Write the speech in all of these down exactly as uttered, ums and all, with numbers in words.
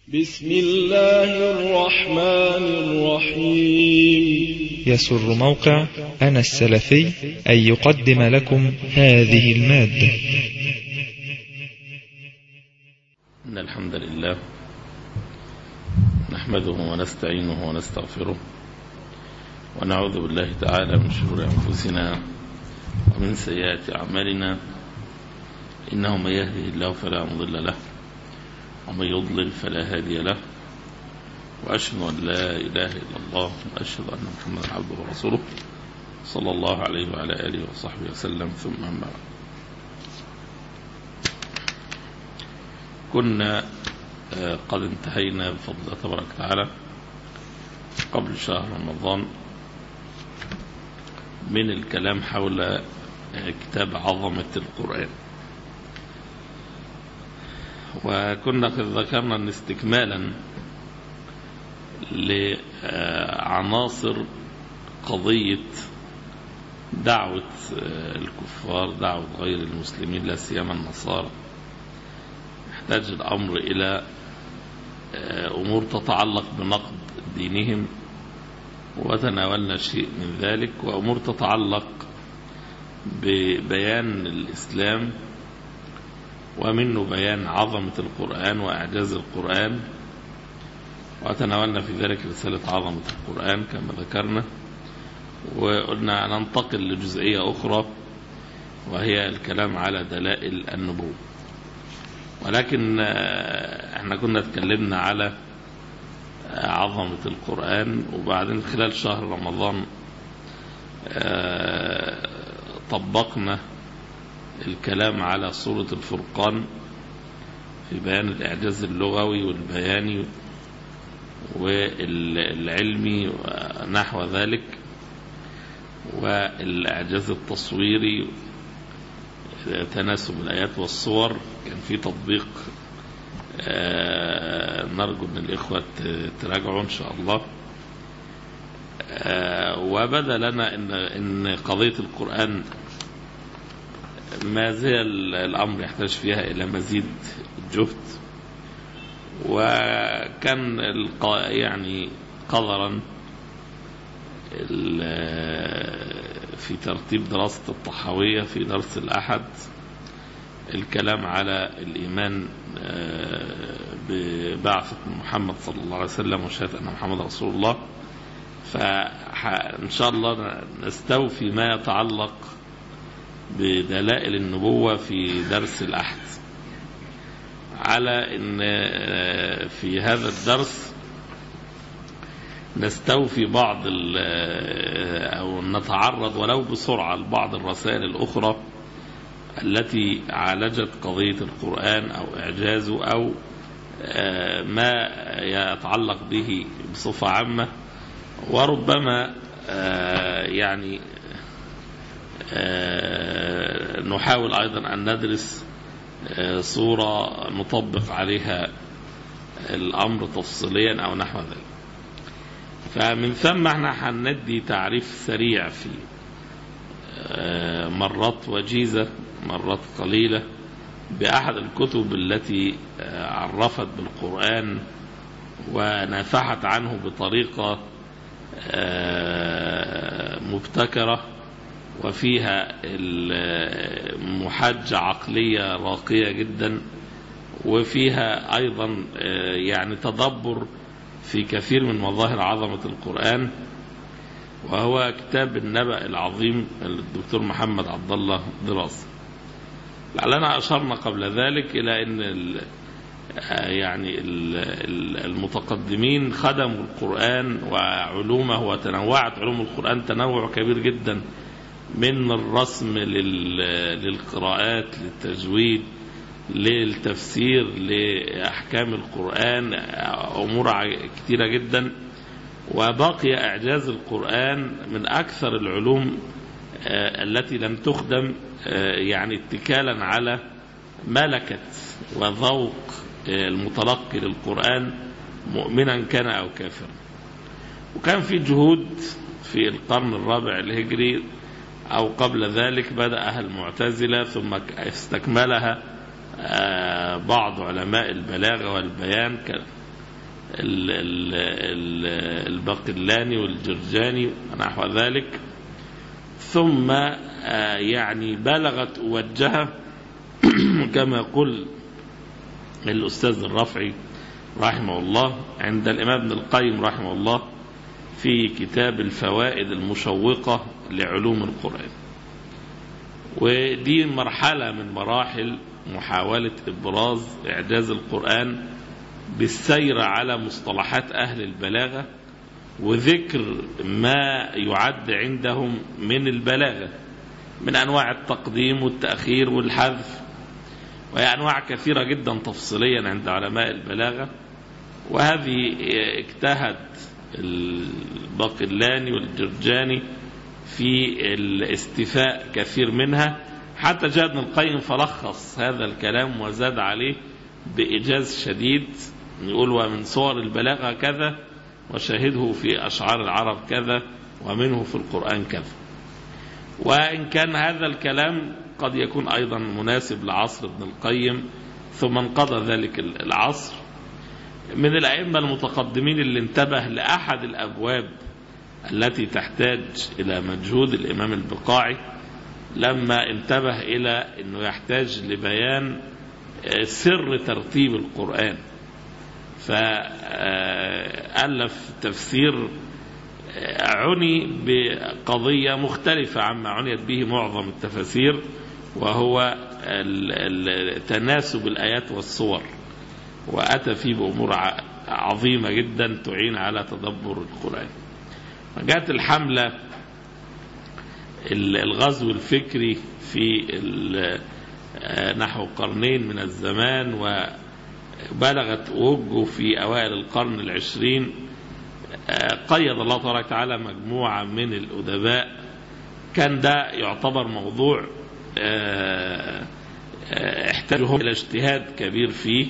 بسم الله الرحمن الرحيم. يسر موقع أنا السلفي أن يقدم لكم هذه المادة. إن الحمد لله نحمده ونستعينه ونستغفره ونعوذ بالله تعالى من شرور أنفسنا ومن سيئات أعمالنا، إنه من يهده الله فلا مضل له ومن يضلل فلا هادي له، وأشهد أن لا إله إلا الله وأشهد أن محمدا عبده ورسوله صلى الله عليه وعلى آله وصحبه وسلم. ثم أما بعد، كنا قد انتهينا بفضل الله تبارك وتعالى قبل شهر رمضان من الكلام حول كتاب عظمة القرآن، وكنا قد ذكرنا أن استكمالا لعناصر قضية دعوة الكفار، دعوة غير المسلمين لا سيما النصارى، يحتاج الأمر إلى أمور تتعلق بنقد دينهم، وتناولنا شيء من ذلك، وأمور تتعلق ببيان الإسلام ومنه بيان عظمة القرآن وإعجاز القرآن، وتناولنا في ذلك رسالة عظمة القرآن كما ذكرنا، وقلنا ننتقل لجزئية أخرى وهي الكلام على دلائل النبوة. ولكن احنا كنا تكلمنا على عظمة القرآن، وبعدين خلال شهر رمضان طبقنا الكلام على سورة الفرقان في بيان الإعجاز اللغوي والبياني والعلمي ونحو ذلك، والإعجاز التصويري، تناسب الآيات والصور، كان في تطبيق نرجو أن الإخوة تراجعوا إن شاء الله. وبدأ لنا إن إن قضية القرآن ما زال الأمر يحتاج فيها إلى مزيد جهد، وكان يعني قدرا في ترتيب دراسة الطحاوية في درس الأحد الكلام على الإيمان ببعثة محمد صلى الله عليه وسلم وشهادة أن محمد رسول الله، فإن شاء الله نستوفي ما يتعلق بدلائل النبوة في درس الأحد، على أن في هذا الدرس نستوفي بعض أو نتعرض ولو بسرعة لبعض الرسائل الأخرى التي عالجت قضية القرآن أو إعجازه أو ما يتعلق به بصفة عامة، وربما يعني نحاول أيضا أن ندرس صورة نطبق عليها الأمر تفصيليا أو نحو ذلك. فمن ثم احنا هندي تعريف سريع في مرات وجيزة مرات قليلة بأحد الكتب التي عرفت بالقرآن ونافحت عنه بطريقة مبتكرة وفيها محاجة عقلية راقية جدا، وفيها أيضا يعني تدبر في كثير من مظاهر عظمة القرآن، وهو كتاب النبأ العظيم للدكتور محمد عبد الله دراسة. لعلنا أشرنا قبل ذلك إلى أن ال يعني المتقدمين خدموا القرآن وعلومه، وتنوعت علوم القرآن تنوع كبير جدا، من الرسم للقراءات للتجويد للتفسير لأحكام القرآن، أمور كثيرة جدا. وبقي إعجاز القرآن من أكثر العلوم التي لم تخدم يعني اتكالا على ملكة وذوق المتلقي للقرآن مؤمنا كان أو كافرا. وكان في جهود في القرن الرابع الهجري أو قبل ذلك بدأها المعتزلة، ثم استكملها بعض علماء البلاغة والبيان الباقلاني والجرجاني ونحو ذلك. ثم يعني بلغت وجهه كما يقول الأستاذ الرافعي رحمه الله عند الإمام ابن القيم رحمه الله في كتاب الفوائد المشوقة لعلوم القرآن. ودي مرحلة من مراحل محاولة إبراز إعجاز القرآن بالسير على مصطلحات أهل البلاغة وذكر ما يعد عندهم من البلاغة من أنواع التقديم والتأخير والحذف، وهي أنواع كثيرة جدا تفصيليا عند علماء البلاغة. وهذه اجتهد الباقلاني والجرجاني في الاستيفاء كثير منها، حتى جاء ابن القيم فلخص هذا الكلام وزاد عليه بإيجاز شديد، يقول ومن صور البلاغة كذا، وشاهده في أشعار العرب كذا، ومنه في القرآن كذا. وإن كان هذا الكلام قد يكون أيضا مناسب لعصر ابن القيم ثم انقضى ذلك العصر، من الأئمة المتقدمين اللي انتبه لأحد الأبواب التي تحتاج إلى مجهود الإمام البقاعي لما انتبه إلى أنه يحتاج لبيان سر ترتيب القرآن، فألف تفسير عني بقضية مختلفة عما عنيت به معظم التفاسير، وهو تناسب الآيات والصور، وأتى فيه بأمور عظيمة جدا تعين على تدبر القرآن. جاءت الحملة الغزو الفكري في نحو قرنين من الزمان، وبلغت وجه في أوائل القرن العشرين. قيد الله تبارك وتعالى مجموعة من الأدباء، كان ده يعتبر موضوع احتاجهم إلى اجتهاد كبير فيه.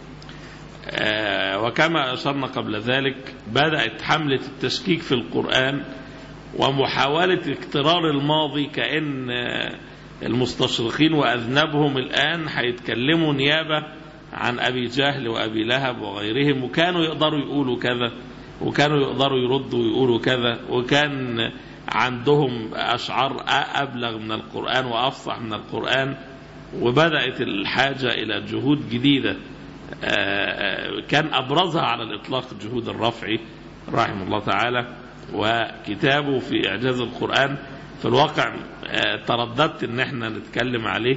وكما أشرنا قبل ذلك بدأت حملة التشكيك في القرآن ومحاولة اكترار الماضي، كأن المستشرقين وأذنبهم الآن هيتكلموا نيابة عن أبي جهل وأبي لهب وغيرهم، وكانوا يقدروا يقولوا كذا، وكانوا يقدروا يردوا ويقولوا كذا، وكان عندهم أشعار أبلغ من القرآن وأفصح من القرآن. وبدأت الحاجة إلى جهود جديدة كان أبرزها على الإطلاق جهود الرافعي رحمه الله تعالى وكتابه في إعجاز القرآن. في الواقع ترددت ان احنا نتكلم عليه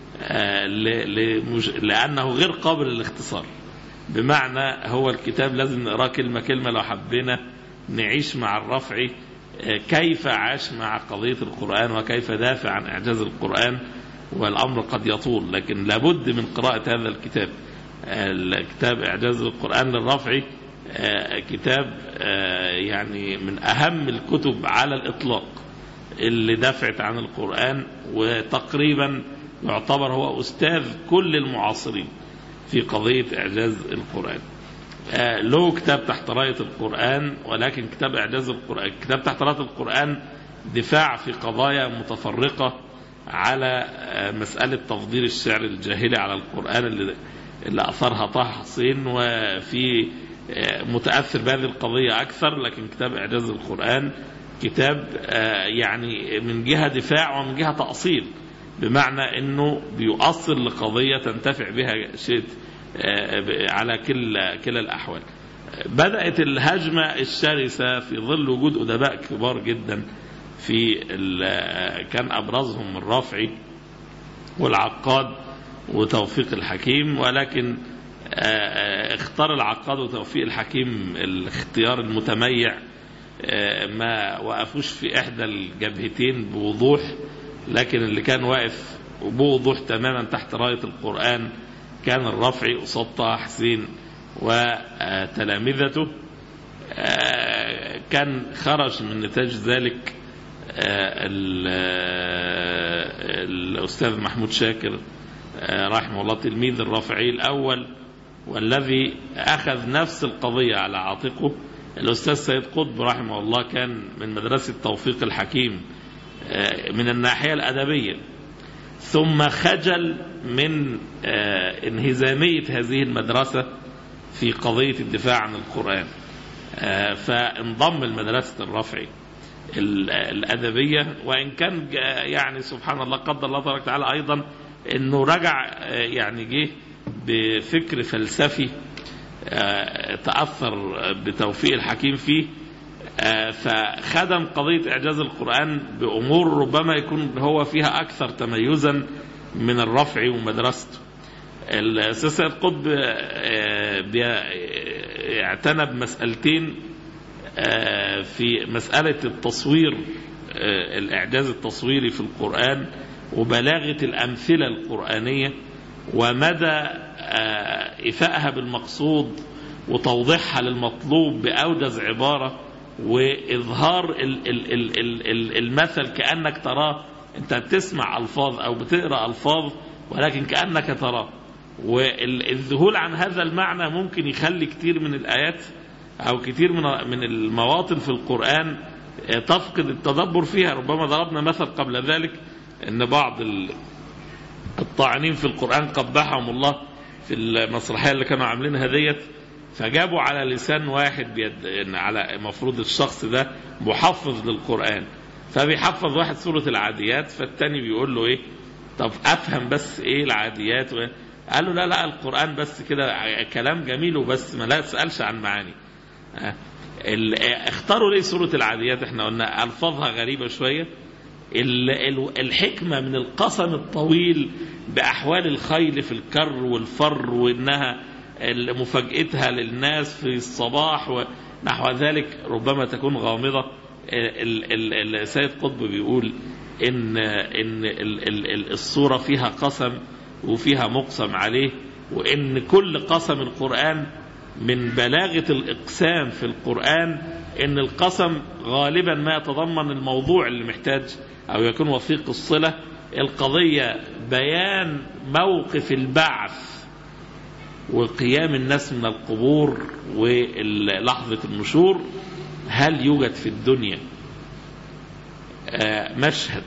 لأنه غير قابل للاختصار، بمعنى هو الكتاب لازم نقرأ كلمة كلمة لو حبينا نعيش مع الرافعي كيف عاش مع قضية القرآن وكيف دافع عن إعجاز القرآن، والأمر قد يطول، لكن لابد من قراءة هذا الكتاب. الكتاب إعجاز القرآن للرافعي كتاب يعني من أهم الكتب على الإطلاق اللي دافعت عن القرآن، وتقريبا يعتبر هو أستاذ كل المعاصرين في قضية إعجاز القرآن. له كتاب تحت راية القرآن، ولكن كتاب إعجاز القرآن كتاب تحت راية القرآن دفاع في قضايا متفرقة على مسألة تفضيل الشعر الجاهلي على القرآن اللي, اللي أثرها طه حسين، وفي متأثر بهذه القضية أكثر. لكن كتاب إعجاز القرآن كتاب يعني من جهة دفاع ومن جهة تأصيل، بمعنى أنه بيؤصل لقضية تنتفع بها شيء على كل كلا الأحوال. بدأت الهجمة الشرسة في ظل وجود أدباء كبار جدا، في كان أبرزهم الرافعي والعقاد وتوفيق الحكيم، ولكن اختار العقاد وتوفيق الحكيم الاختيار المتميع، ما وقفوش في إحدى الجبهتين بوضوح، لكن اللي كان واقف بوضوح تماما تحت راية القرآن كان الرافعي قصاد طه حسين وتلامذته. كان خرج من نتاج ذلك الأستاذ محمود شاكر رحمه الله تلميذ الرافعي الأول، والذي أخذ نفس القضية على عاتقه الأستاذ سيد قطب رحمه الله، كان من مدرسة توفيق الحكيم من الناحية الأدبية، ثم خجل من انهزامية هذه المدرسة في قضية الدفاع عن القرآن. فانضم المدرسة الرفعي الأدبية، وإن كان يعني سبحان الله قدر الله تبارك وتعالى أيضا أنه رجع يعني جه بفكر فلسفي تأثر بتوفيق الحكيم فيه، فخدم قضية إعجاز القرآن بأمور ربما يكون هو فيها أكثر تميزا من الرفعي ومدرسته. الأستاذ سيد قطب اعتنى بمسألتين في مسألة التصوير، الإعجاز التصويري في القرآن وبلاغة الأمثلة القرآنية ومدى إفائها بالمقصود وتوضيحها للمطلوب بأوجز عبارة وإظهار المثل كأنك تراه. أنت بتسمع ألفاظ أو بتقرأ ألفاظ ولكن كأنك تراه، والذهول عن هذا المعنى ممكن يخلي كتير من الآيات أو كتير من المواطن في القرآن تفقد التدبر فيها. ربما ضربنا مثل قبل ذلك أن بعض الطاعنين في القرآن قبحهم الله في المسرحية اللي كانوا عاملينها ديت، فجابوا على لسان واحد بيد إن على مفروض الشخص ده محفظ للقرآن، فبيحفظ واحد سورة العاديات، فالتاني بيقول له إيه طب أفهم بس إيه العاديات، قال له لا لا القرآن بس كده كلام جميل وبس ما لا تسألش عن معاني. اختاروا ليه سورة العاديات؟ احنا قلنا ألفاظها غريبة شوية. الحكمة من القسم الطويل بأحوال الخيل في الكر والفر وإنها مفاجأتها للناس في الصباح ونحو ذلك ربما تكون غامضة. السيد قطب بيقول إن إن الصورة فيها قسم وفيها مقسم عليه، وإن كل قسم القرآن من بلاغة الإقسام في القرآن إن القسم غالبا ما يتضمن الموضوع اللي محتاج أو يكون وثيق الصلة. القضية بيان موقف البعث وقيام الناس من القبور ولحظة النشور. هل يوجد في الدنيا مشهد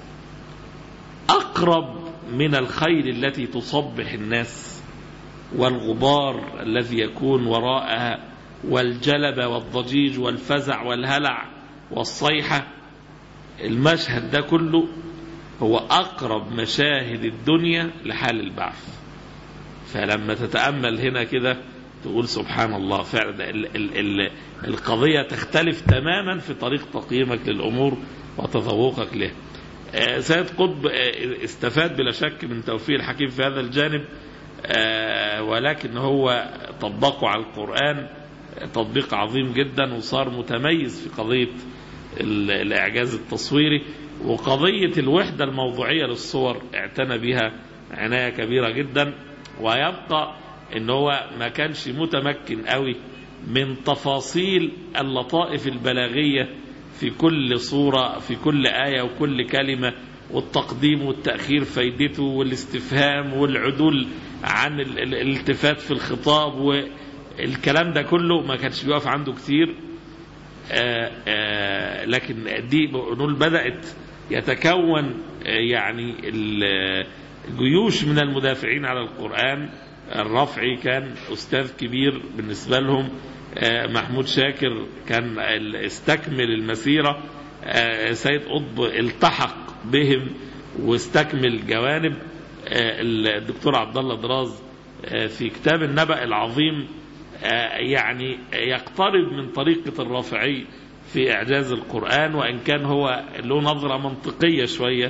أقرب من الخيل التي تصبح الناس والغبار الذي يكون وراءها والجلبة والضجيج والفزع والهلع والصيحة؟ المشهد ده كله هو أقرب مشاهد الدنيا لحال البعث. فلما تتأمل هنا كده تقول سبحان الله فعلا ال ال ال القضية تختلف تماما في طريق تقييمك للأمور وتذوقك له. سيد قطب استفاد بلا شك من توفيق الحكيم في هذا الجانب، ولكن هو طبقه على القرآن تطبيق عظيم جدا وصار متميز في قضية الإعجاز التصويري، وقضية الوحدة الموضوعية للصور اعتنى بها عناية كبيرة جدا. ويبقى ان هو ما كانش متمكن قوي من تفاصيل اللطائف البلاغية في كل صورة في كل آية وكل كلمة، والتقديم والتأخير فايدته والاستفهام والعدول عن الالتفات في الخطاب والكلام ده كله ما كانش بيقف عنده كتير. آآ آآ لكن دي نقول بدأت يتكون يعني الجيوش من المدافعين على القرآن. الرفعي كان أستاذ كبير بالنسبة لهم، محمود شاكر كان استكمل المسيرة، سيد قطب التحق بهم واستكمل جوانب. الدكتور عبد الله دراز في كتاب النبأ العظيم يعني يقترب من طريقة الرافعي في إعجاز القرآن، وإن كان هو له نظرة منطقية شوية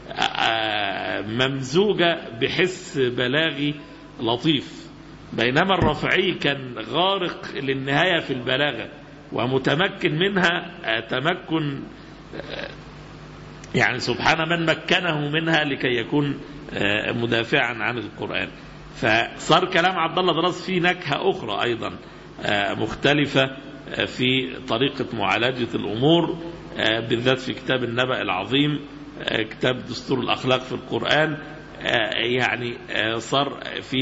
ممزوجة بحس بلاغي لطيف، بينما الرافعي كان غارق للنهاية في البلاغة ومتمكن منها تمكن يعني سبحان من مكنه منها لكي يكون مدافعا عن القرآن. فصار كلام عبد الله دراز فيه نكهة أخرى أيضا مختلفة في طريقة معالجة الأمور، بالذات في كتاب النبأ العظيم، كتاب دستور الأخلاق في القرآن. يعني صار في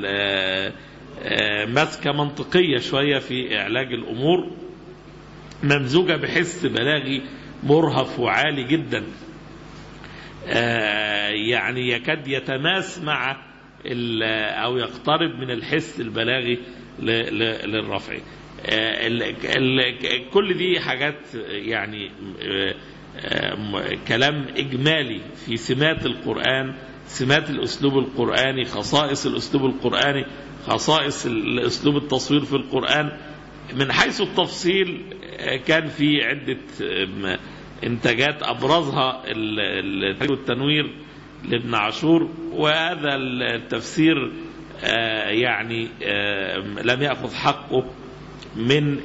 مسكة منطقية شوية في إعلاج الأمور ممزوجة بحس بلاغي مرهف وعالي جدا، يعني يكاد يتماس مع أو يقترب من الحس البلاغي للرفع. كل دي حاجات يعني كلام إجمالي في سمات القرآن، سمات الأسلوب القرآني، خصائص الأسلوب القرآني، خصائص الأسلوب التصوير في القرآن. من حيث التفصيل كان في عدة انتاجات أبرزها التفسير والتنوير لابن عاشور، وهذا التفسير يعني لم يأخذ حقه من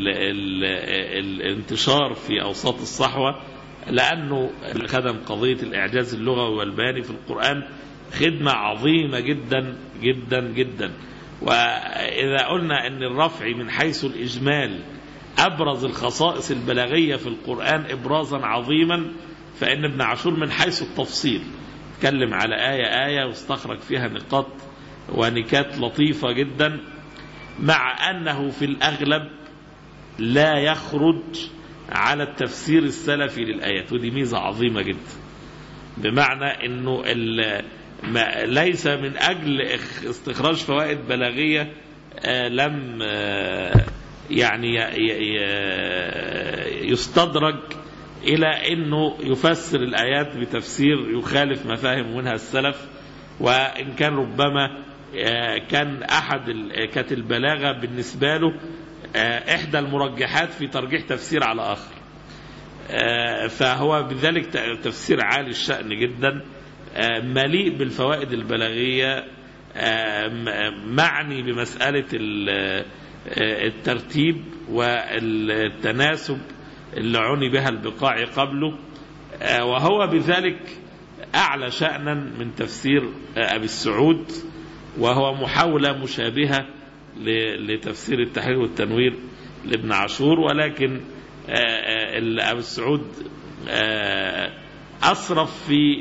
الانتشار في أوساط الصحوة، لأنه خدم قضية الإعجاز اللغوي والبياني في القرآن خدمة عظيمة جدا جدا جدا. وإذا قلنا أن الرفع من حيث الإجمال أبرز الخصائص البلاغية في القرآن إبرازا عظيما، فإن ابن عاشور من حيث التفصيل تكلم على آية آية واستخرج فيها نقاط ونكات لطيفة جدا، مع أنه في الأغلب لا يخرج على التفسير السلفي للآيات، ودي ميزة عظيمة جدا. بمعنى أنه ليس من أجل استخراج فوائد بلاغية لم يعني يستدرج إلى أنه يفسر الآيات بتفسير يخالف مفاهيم منها السلف، وإن كان ربما كان أحد كانت البلاغة بالنسبة له إحدى المرجحات في ترجيح تفسير على آخر، فهو بذلك تفسير عالي الشأن جدا، مليء بالفوائد البلاغية، معني بمسألة الترتيب والتناسب اللي عني بها البقاع قبله، وهو بذلك أعلى شأنا من تفسير أبي السعود، وهو محاولة مشابهة لتفسير التحرير والتنوير لابن عاشور، ولكن أبي السعود أصرف في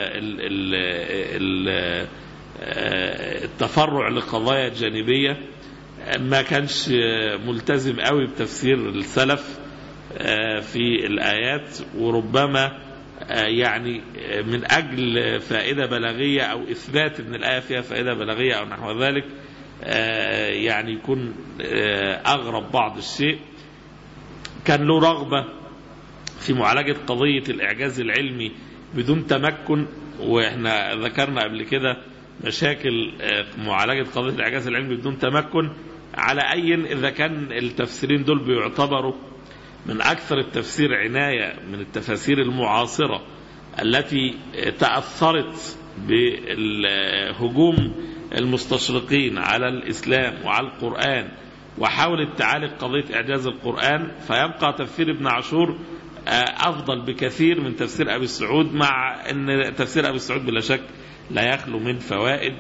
التفرع لقضايا جانبية، ما كانش ملتزم قوي بتفسير السلف في الآيات، وربما يعني من أجل فائدة بلاغية أو إثبات أن الآية فيها فائدة بلاغية أو نحو ذلك يعني يكون أغرب بعض الشيء. كان له رغبة في معالجة قضية الإعجاز العلمي بدون تمكن، وإحنا ذكرنا قبل كده مشاكل معالجة قضية الإعجاز العلمي بدون تمكن. على أي إذا كان التفسيرين دول بيعتبروا من أكثر التفسير عناية من التفاسير المعاصرة التي تأثرت بهجوم المستشرقين على الإسلام وعلى القرآن وحاولت تعالج قضية إعجاز القرآن، فيبقى تفسير ابن عاشور أفضل بكثير من تفسير أبي السعود، مع أن تفسير أبي السعود بلا شك لا يخلو من فوائد.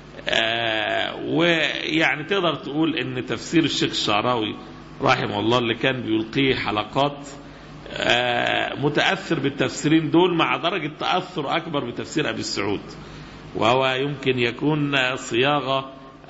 ويعني تقدر تقول أن تفسير الشيخ الشعراوي رحمه الله اللي كان بيلقيه حلقات متأثر بالتفسيرين دول مع درجة تأثر أكبر بتفسير أبي السعود، وهو يمكن يكون صياغة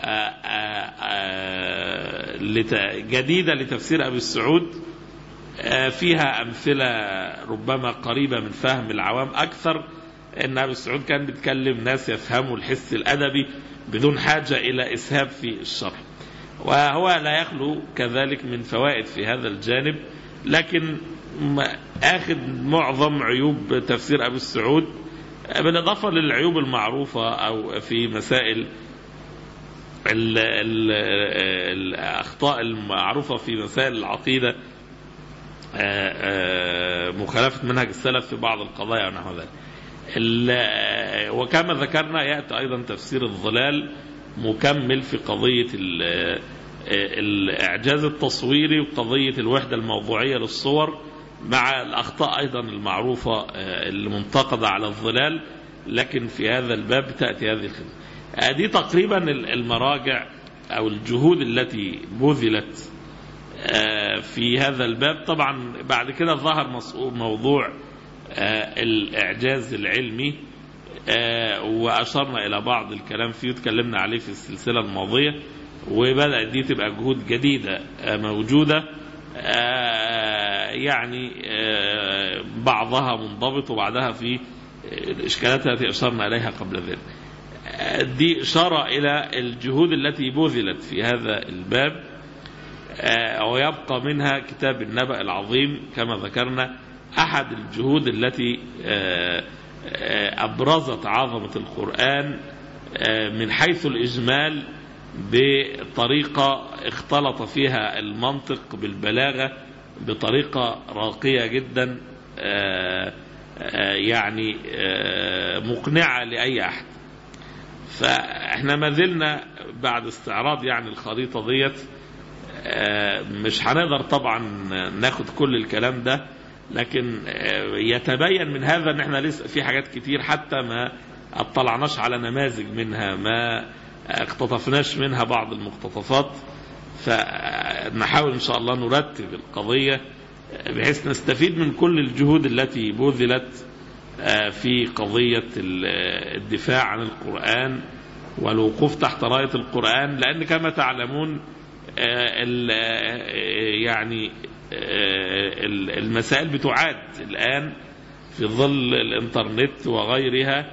جديدة لتفسير أبي السعود فيها أمثلة ربما قريبة من فهم العوام أكثر. إن أبي السعود كان بيتكلم ناس يفهموا الحس الأدبي بدون حاجة إلى إسهاب في الشرح، وهو لا يخلو كذلك من فوائد في هذا الجانب، لكن أخذ معظم عيوب تفسير أبي السعود بالإضافة للعيوب المعروفة أو في مسائل ال ال الأخطاء المعروفة في مسائل العقيدة، مخالفة منهج السلف في بعض القضايا ونحو ذلك. وكما ذكرنا يأتي أيضا تفسير الظلال مكمل في قضية الإعجاز التصويري وقضية الوحدة الموضوعية للصور، مع الأخطاء أيضا المعروفة المنتقدة على الظلال، لكن في هذا الباب تأتي هذه الخدمة. دي تقريبا المراجع أو الجهود التي بذلت في هذا الباب. طبعا بعد كده ظهر موضوع الإعجاز العلمي، وأشرنا إلى بعض الكلام فيه وتكلمنا عليه في السلسلة الماضية، وبدأت دي تبقى جهود جديدة موجودة، يعني بعضها منضبط وبعضها في الإشكالات التي أشرنا إليها قبل ذلك. دي إشارة إلى الجهود التي بذلت في هذا الباب، ويبقى منها كتاب النبأ العظيم كما ذكرنا أحد الجهود التي أبرزت عظمة القرآن من حيث الإجمال بطريقة اختلط فيها المنطق بالبلاغة بطريقة راقية جدا يعني مقنعة لأي أحد. فإحنا ما زلنا بعد استعراض يعني الخريطة ديت، مش هنقدر طبعا ناخد كل الكلام ده، لكن يتبين من هذا ان احنا لسه في حاجات كتير حتى ما اطلعناش على نماذج منها، ما اقتطفناش منها بعض المقتطفات. فنحاول ان شاء الله نرتب القضية بحيث نستفيد من كل الجهود التي بذلت في قضية الدفاع عن القرآن والوقوف تحت راية القرآن، لأن كما تعلمون يعني المسائل بتعاد الآن في ظل الانترنت وغيرها،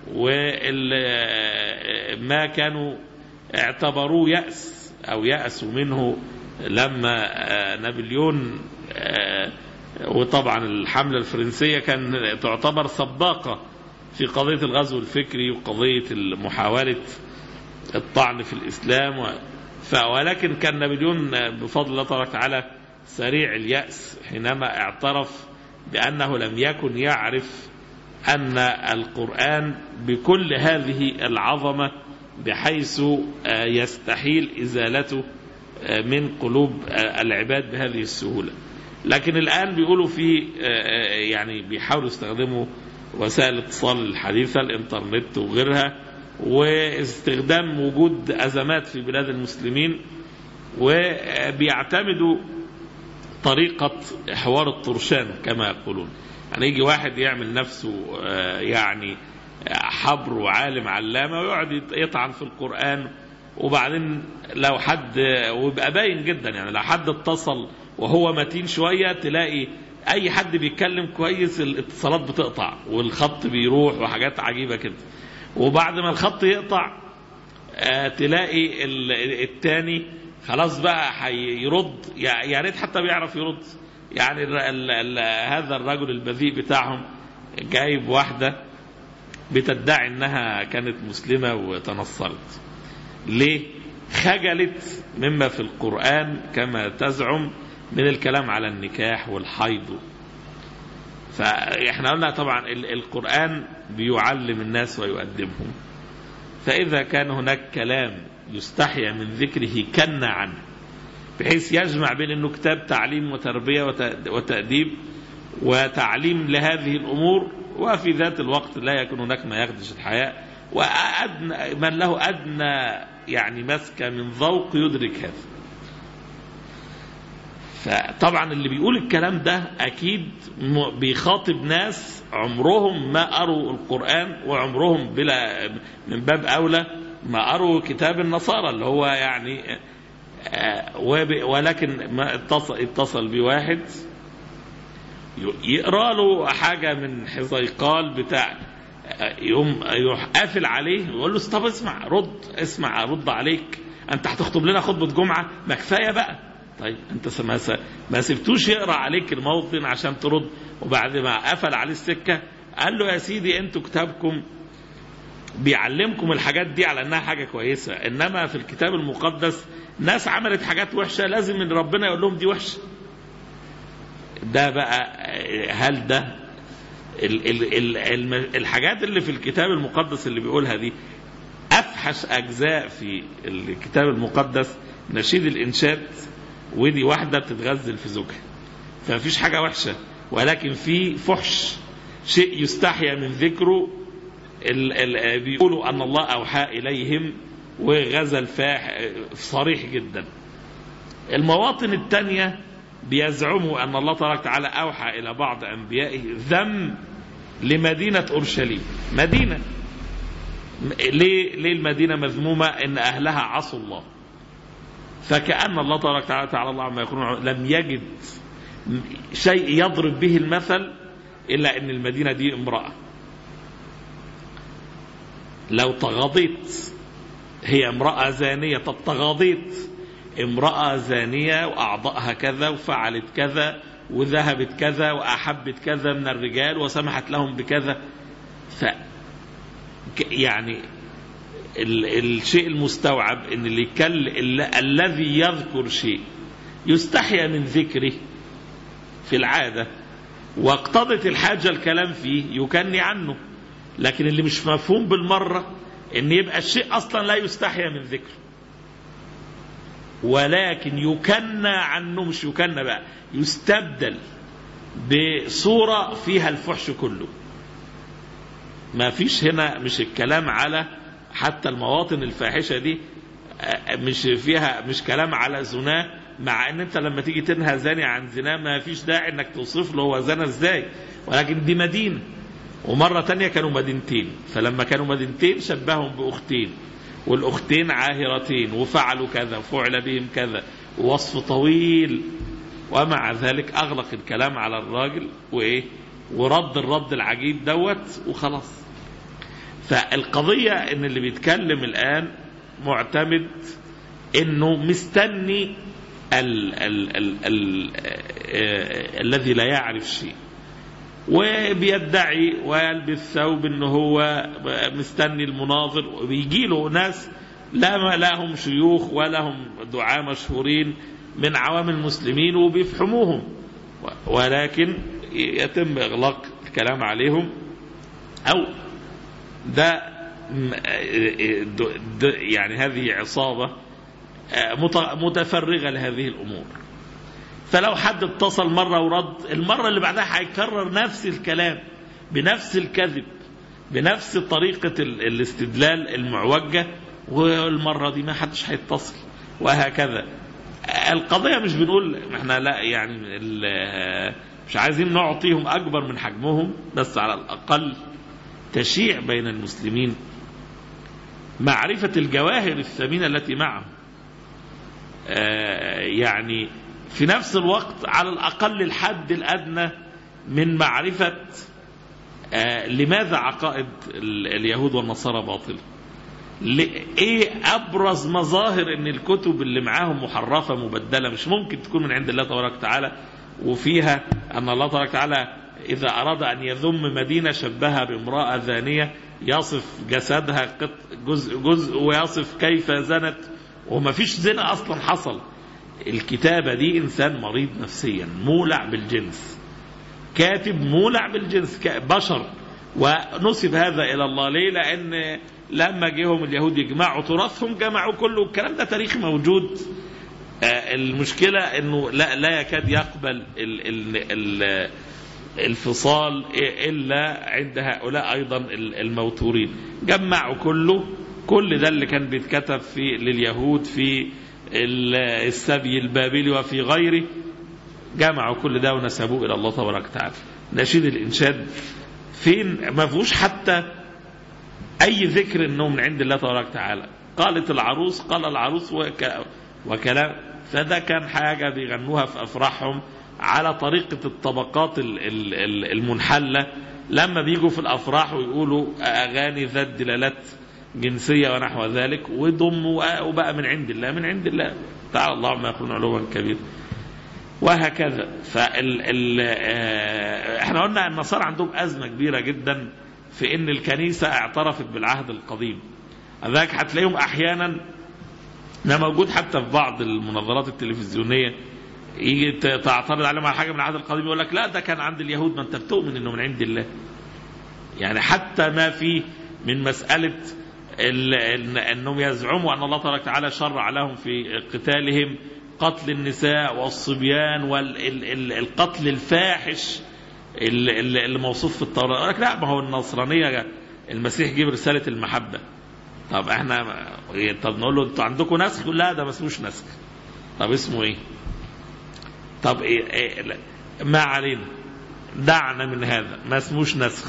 وما كانوا اعتبروه يأس أو يأسوا منه لما نابليون، وطبعا الحملة الفرنسية كان تعتبر سباقة في قضية الغزو الفكري وقضية محاولة الطعن في الإسلام، ولكن كان نابليون بفضل الله تبارك وتعالى سريع اليأس حينما اعترف بأنه لم يكن يعرف أن القرآن بكل هذه العظمة بحيث يستحيل إزالته من قلوب العباد بهذه السهولة. لكن الآن بيقولوا في يعني بيحاولوا يستخدموا وسائل الاتصال الحديثة الانترنت وغيرها، واستخدام وجود أزمات في بلاد المسلمين، وبيعتمدوا طريقة حوار الطرشان كما يقولون. يعني يجي واحد يعمل نفسه يعني حبر وعالم علامة ويقعد يطعن في القرآن، وبعدين لو حد، ويبقى باين جدا يعني لو حد اتصل وهو متين شوية تلاقي أي حد بيتكلم كويس الاتصالات بتقطع والخط بيروح وحاجات عجيبة كده، وبعد ما الخط يقطع تلاقي التاني خلاص بقى هيرد، يا ريت حتى بيعرف يرد. يعني ال ال ال هذا الرجل البذيء بتاعهم جايب واحدة بتدعي انها كانت مسلمة وتنصرت. ليه؟ خجلت مما في القرآن كما تزعم من الكلام على النكاح والحيض. فاحنا قلنا طبعا القرآن بيعلم الناس ويؤدبهم، فإذا كان هناك كلام يستحيا من ذكره كنا عنه بحيث يجمع بين انه كتاب تعليم وتربية وتأديب وتعليم لهذه الأمور، وفي ذات الوقت لا يكون هناك ما يخدش الحياء، وأدنى من له أدنى يعني مسكة من ذوق يدرك هذا. فطبعا اللي بيقول الكلام ده أكيد بيخاطب ناس عمرهم ما قروا القرآن، وعمرهم بلا من باب أولى ما قروا كتاب النصارى اللي هو يعني، ولكن ما اتصل, اتصل بواحد يقرأ له حاجة من حزيقال بتاع، يوم يروح قافل عليه ويقول له طب اسمع رد اسمع رد عليك، انت هتخطب لنا خطبة جمعة ما كفاية بقى. طيب انت ما سبتوش يقرأ عليك الموطن عشان ترد، وبعد ما قفل عليه السكة قال له يا سيدي انتوا كتابكم بيعلمكم الحاجات دي على انها حاجة كويسة، انما في الكتاب المقدس ناس عملت حاجات وحشة لازم من ربنا يقول لهم دي وحشة. ده بقى هل ده ال ال ال الحاجات اللي في الكتاب المقدس اللي بيقولها دي أفحش أجزاء في الكتاب المقدس نشيد الإنشاد، ودي واحدة بتتغزل في زوجها، فمفيش حاجة وحشة، ولكن في فحش شيء يستحيا من ذكره. ال ال بيقولوا أن الله أوحى إليهم وغزل فاح صريح جدا. المواطن الثانية بيزعموا أن الله تبارك وتعالى أوحى إلى بعض أنبيائه ذم لمدينة أورشليم. مدينة ليه, ليه المدينة مذمومة؟ إن أهلها عصوا الله، فكأن الله تبارك وتعالى تعالى الله عما يقولون لم يجد شيء يضرب به المثل إلا أن المدينة دي امرأة. لو تغاضيت هي امرأة زانية، طب تغاضيت امرأة زانية وأعضائها كذا وفعلت كذا وذهبت كذا وأحبت كذا من الرجال وسمحت لهم بكذا، ف يعني ال الشيء المستوعب ان اللي كل الذي يذكر شيء يستحيا من ذكره في العادة واقتضت الحاجة الكلام فيه يكني عنه، لكن اللي مش مفهوم بالمرة ان يبقى الشيء اصلا لا يستحيا من ذكره، ولكن يكنى عنه، مش يكنى بقى، يستبدل بصورة فيها الفحش كله. ما فيش هنا، مش الكلام على حتى المواطن الفاحشة دي مش فيها، مش كلام على زناه، مع ان انت لما تيجي تنهى زاني عن زناه ما فيش داعي انك توصف له هو زنا ازاي، ولكن دي مدينة ومرة تانية كانوا مدينتين، فلما كانوا مدينتين شبههم بأختين والأختين عاهرتين وفعلوا كذا وفعل بهم كذا ووصف طويل، ومع ذلك أغلق الكلام على الراجل وإيه ورد الرد العجيب دوت وخلاص. فالقضية إن اللي بيتكلم الآن معتمد إنه مستني ال ال ال ال آه الذي لا يعرف شيء وبيدعي ويلبس ثوب إنه هو مستني المناظر، وبيجي له ناس لا لهم شيوخ ولا هم دعاة مشهورين من عوام المسلمين وبيفهموهم، ولكن يتم إغلاق الكلام عليهم، أو ده يعني هذه عصابة متفرغة لهذه الأمور. فلو حد اتصل مرة ورد، المرة اللي بعدها هيكرر نفس الكلام بنفس الكذب بنفس طريقة الاستدلال المعوجة، والمرة دي ما حدش هيتصل، وهكذا. القضية مش بنقول احنا لا يعني مش عايزين نعطيهم أكبر من حجمهم، بس على الأقل تشيع بين المسلمين معرفة الجواهر الثمينة التي معهم، يعني في نفس الوقت على الأقل الحد الأدنى من معرفة لماذا عقائد اليهود والنصارى باطلة، ايه ابرز مظاهر ان الكتب اللي معاهم محرفة مبدلة، مش ممكن تكون من عند الله تبارك وتعالى، وفيها ان الله تبارك وتعالى اذا اراد ان يذم مدينة شبهها بامرأة زانية، يصف جسدها جزء جزء ويصف كيف زنت، وما فيش زنا اصلا حصل. الكتابة دي انسان مريض نفسيا مولع بالجنس، كاتب مولع بالجنس بشر، ونسب هذا الى الله. ليه؟ لان لما جيهم اليهود يجمعوا تراثهم جمعوا كله، الكلام ده تاريخ موجود. المشكلة انه لا, لا يكاد يقبل ال ال ال الفصال الا عند هؤلاء ايضا الموتورين. جمعوا كله، كل ده اللي كان بيتكتب في لليهود في السبي البابلي وفي غيره، جمعوا كل ده ونسبوه الى الله تبارك وتعالى. نشيد الانشاد فين ما فيهوش حتى اي ذكر انه من عند الله تبارك وتعالى. قالت العروس، قال العروس وك... وكلام، فده كان حاجة بيغنوها في افراحهم على طريقة الطبقات المنحلة، لما بيجوا في الافراح ويقولوا اغاني ذات دلالات جنسية ونحو ذلك، وضموا وبقى من عند الله من عند الله تعالى الله ما يقولون علوا كبير، وهكذا. فال ال... احنا قلنا النصارى عندهم أزمة كبيرة جدا في ان الكنيسة اعترفت بالعهد القديم. ذاك هتلاقيهم احيانا، ده موجود حتى في بعض المناظرات التلفزيونية، يجي تعترض عليهم على حاجة من العهد القديم يقول لك لا ده كان عند اليهود، ما انت بتؤمن انه من عند الله. يعني حتى ما في من مسألة انهم يزعموا ان الله تبارك وتعالى شرع لهم في قتالهم قتل النساء والصبيان والقتل الفاحش اللي موصوف في التوراة. لك لا، ما هو النصرانية المسيح جيب رسالة المحبة. طب احنا طب نقول له انتوا عندكم نسخ؟ لا ده ما اسموش نسخ. طب اسمه ايه؟ طب ايه, إيه ما علينا، دعنا من هذا، ما اسموش نسخ.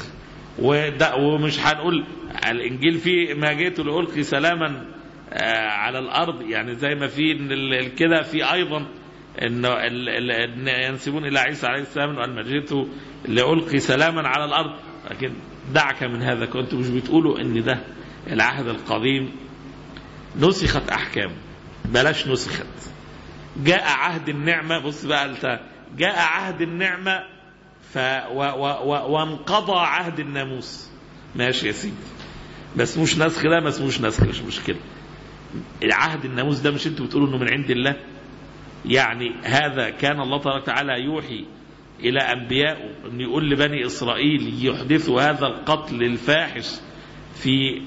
ومش هنقول الانجيل فيه ما جيت لألقي سلاما على الارض، يعني زي ما في كده في ايضا انه ينسبون الى عيسى عليه السلام وان جئت لألقي سلاما على الارض. لكن دعك من هذا، كنتوا مش بتقولوا ان ده العهد القديم نسخت أحكام، بلاش نسخت، جاء عهد النعمة. بص بقى، جاء عهد النعمة ف و و و وانقضى عهد الناموس. ماشي يا سيدي، ما اسموش نسخ، لا ما اسموش نسخ، مش مشكلة. العهد الناموس ده مش انتوا بتقولوا انه من عند الله؟ يعني هذا كان الله تبارك وتعالى يوحي إلى أنبيائه أن يقول لبني إسرائيل يحدثوا هذا القتل الفاحش في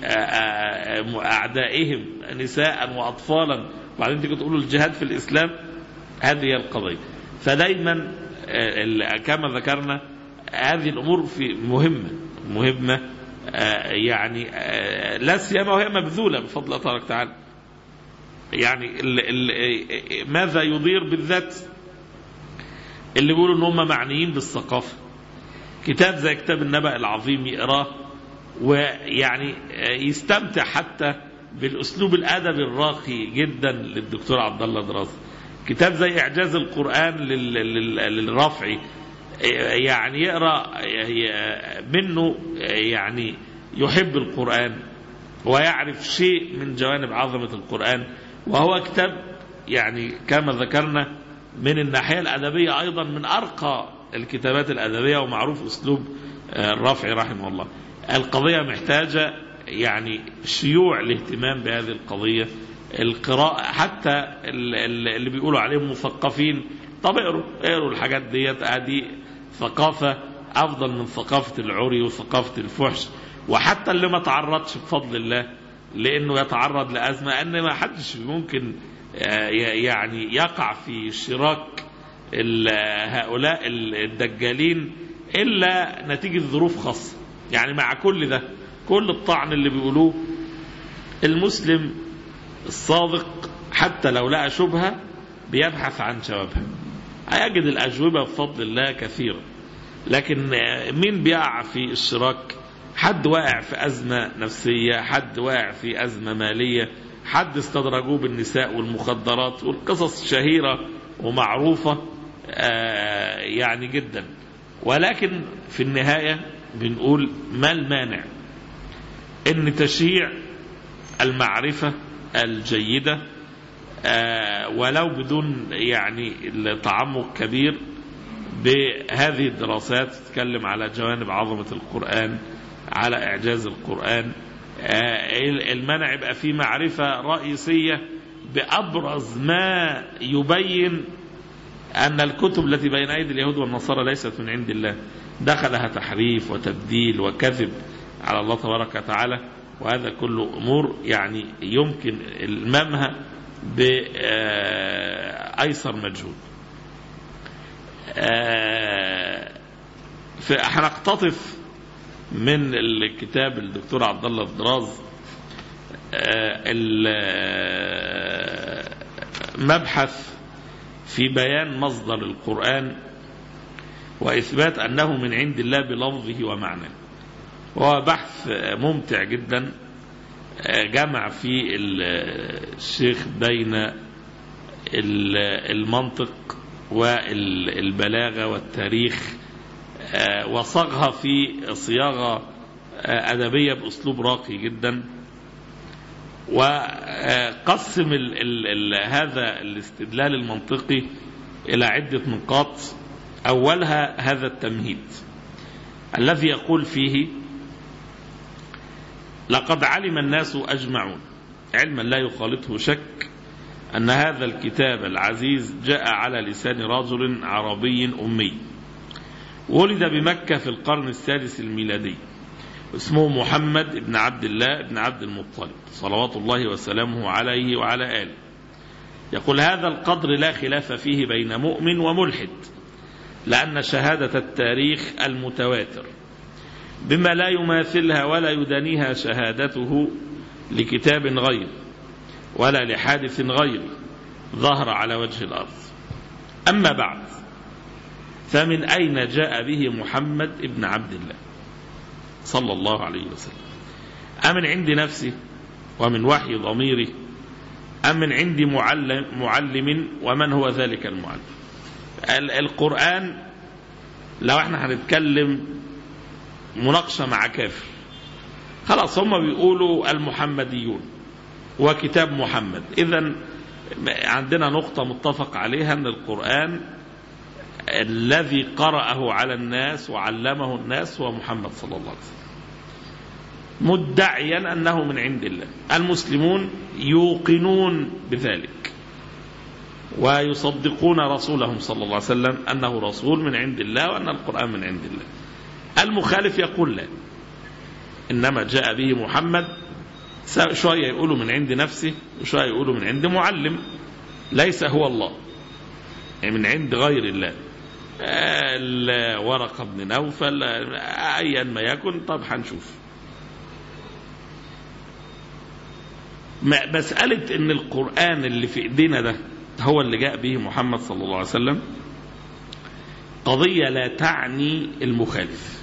أعدائهم نساء وأطفالا، وبعدين تيجي تقولوا الجهاد في الإسلام. هذه هي القضية. فدايما كما ذكرنا هذه الأمور في مهمة مهمة يعني لا سيما وهي مبذولة بفضل الله تبارك وتعالى. يعني ال ال ماذا يضير بالذات اللي بيقولوا ان هم معنيين بالثقافة؟ كتاب زي كتاب النبأ العظيم يقراه ويعني يستمتع حتى بالاسلوب الادبي الراقي جدا للدكتور عبد الله دراز. كتاب زي اعجاز القرآن للرافعي يعني يقرا منه، يعني يحب القرآن ويعرف شيء من جوانب عظمة القرآن. وهو كتاب يعني كما ذكرنا من الناحية الأدبية أيضا من أرقى الكتابات الأدبية، ومعروف أسلوب الرافعي رحمه الله. القضية محتاجة يعني شيوع الاهتمام بهذه القضية، القراءة. حتى اللي بيقولوا عليهم مثقفين، طب اقروا اقروا الحاجات ديت، هذه ثقافة أفضل من ثقافة العري وثقافة الفحش. وحتى اللي ما تعرضش بفضل الله لأنه يتعرض لأزمة، أن ما حدش ممكن يعني يقع في شراك هؤلاء الدجالين إلا نتيجة ظروف خاصة. يعني مع كل ده، كل الطعن اللي بيقولوه، المسلم الصادق حتى لو لقى شبهة بيبحث عن جوابها، هيجد الأجوبة بفضل الله كثيرة. لكن مين بيقع في الشراك؟ حد واقع في أزمة نفسية، حد واقع في أزمة مالية، حد استدرجوه بالنساء والمخدرات، والقصص شهيرة ومعروفة يعني جدا. ولكن في النهاية بنقول ما المانع ان تشيع المعرفة الجيدة ولو بدون يعني تعمق كبير بهذه الدراسات، تتكلم على جوانب عظمة القرآن، على إعجاز القرآن. المنع يبقى فيه معرفة رئيسية بأبرز ما يبين أن الكتب التي بين أيدي اليهود والنصارى ليست من عند الله، دخلها تحريف وتبديل وكذب على الله تبارك وتعالى. وهذا كله أمور يعني يمكن المامها بأيسر مجهود. فهنقتطف من الكتاب الدكتور عبد الله دراز المبحث في بيان مصدر القرآن وإثبات أنه من عند الله بلفظه ومعناه. وهو بحث ممتع جدا، جمع فيه الشيخ بين المنطق والبلاغة والتاريخ، وصاغها في صياغة أدبية بأسلوب راقي جدا. وقسم ال ال ال هذا الاستدلال المنطقي إلى عدة نقاط. أولها هذا التمهيد الذي يقول فيه: لقد علم الناس أجمعون علما لا يخالطه شك أن هذا الكتاب العزيز جاء على لسان رجل عربي أمي ولد بمكة في القرن السادس الميلادي، اسمه محمد بن عبد الله بن عبد المطلب صلوات الله وسلامه عليه وعلى آله. يقول: هذا القدر لا خلاف فيه بين مؤمن وملحد، لأن شهادة التاريخ المتواتر بما لا يماثلها ولا يدانيها شهادته لكتاب غير ولا لحادث غير ظهر على وجه الأرض. أما بعد، فمن أين جاء به محمد ابن عبد الله صلى الله عليه وسلم؟ أمن عند نفسه ومن وحي ضميره، أم من عند معلم, معلم ومن هو ذلك المعلم؟ القرآن لو احنا هنتكلم مناقشة مع كافر خلاص هم بيقولوا المحمديون وكتاب محمد. إذن عندنا نقطة متفق عليها أن القرآن الذي قرأه على الناس وعلمه الناس هو محمد صلى الله عليه وسلم، مدعيا أنه من عند الله. المسلمون يوقنون بذلك ويصدقون رسولهم صلى الله عليه وسلم أنه رسول من عند الله وأن القرآن من عند الله. المخالف يقول لا، إنما جاء به محمد، شوية يقولوا من عند نفسه وشوية يقولوا من عند معلم، ليس هو الله، يعني من عند غير الله، ورقة بن نوفل، أيا ما يكن. طب هنشوف. مسألة إن القرآن اللي في إيدينا ده هو اللي جاء به محمد صلى الله عليه وسلم قضية لا تعني المخالف.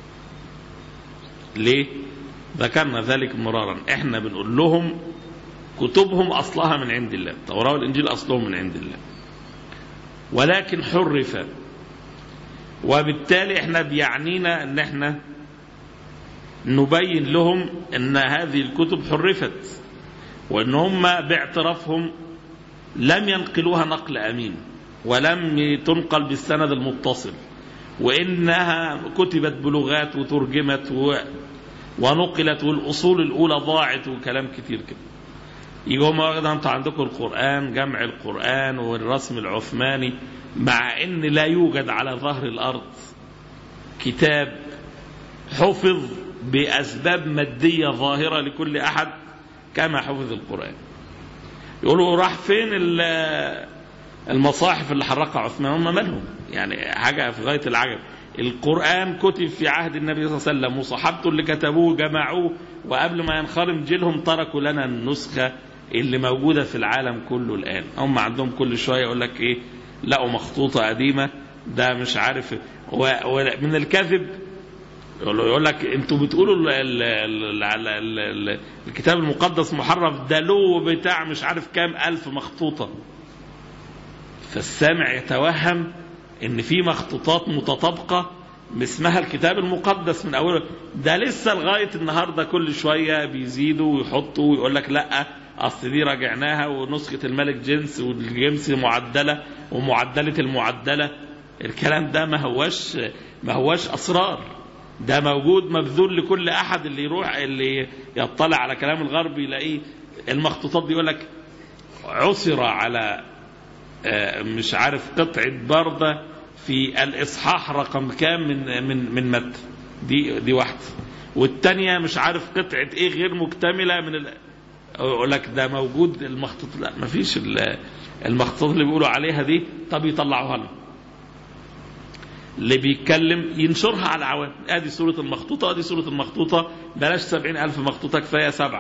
ليه؟ ذكرنا ذلك مرارا. احنا بنقول لهم كتبهم أصلها من عند الله، التوراة والإنجيل أصلهم من عند الله، ولكن حرف، وبالتالي احنا بيعنينا ان احنا نبين لهم ان هذه الكتب حرفت، وان هم باعترافهم لم ينقلوها نقل أمين ولم تنقل بالسند المتصل، وإنها كتبت بلغات وترجمت ونقلت والأصول الأولى ضاعت وكلام كتير كده. يقوم واخدها انتوا عندكم القرآن جمع القرآن والرسم العثماني، مع ان لا يوجد على ظهر الأرض كتاب حفظ بأسباب مادية ظاهرة لكل أحد كما حفظ القرآن. يقولوا راح فين المصاحف اللي حرقها عثمان؟ هم مالهم؟ يعني حاجة في غاية العجب. القرآن كتب في عهد النبي صلى الله عليه وسلم، وصحابته اللي كتبوه جمعوه، وقبل ما ينخرم جيلهم تركوا لنا النسخة اللي موجودة في العالم كله الآن. هم عندهم كل شوية يقول لك إيه، لقوا مخطوطة قديمة، ده مش عارف. ومن الكذب يقول لك انتوا بتقولوا ال ال ال ال ال ال الكتاب المقدس محرف، ده له بتاع مش عارف كام ألف مخطوطة. فالسامع يتوهم ان في مخطوطات متطابقة اسمها الكتاب المقدس من أوله. ده لسه لغاية النهاردة كل شوية بيزيدوا ويحطوا ويقول لك لا أصل دي راجعناها ونسخة الملك جنس والجنس معدلة ومعدلة المعدلة. الكلام ده ما هوش ما هوش أسرار، ده موجود مبذول لكل أحد اللي يروح اللي يطلع على كلام الغرب يلاقيه. المخطوطات دي يقول لك عثر على مش عارف قطعة بردة في الإصحاح رقم كام من من من متى، دي دي واحدة، والتانية مش عارف قطعة إيه غير مكتملة من ال... يقول لك ده موجود المخطوط. لا ما فيش المخطوطات اللي بيقولوا عليها دي. طب يطلعوها لنا، اللي بيتكلم ينشرها على العوام. ادي صورة المخطوطة، ادي صورة المخطوطة، بلاش سبعين ألف مخطوطة كفاية سبعة.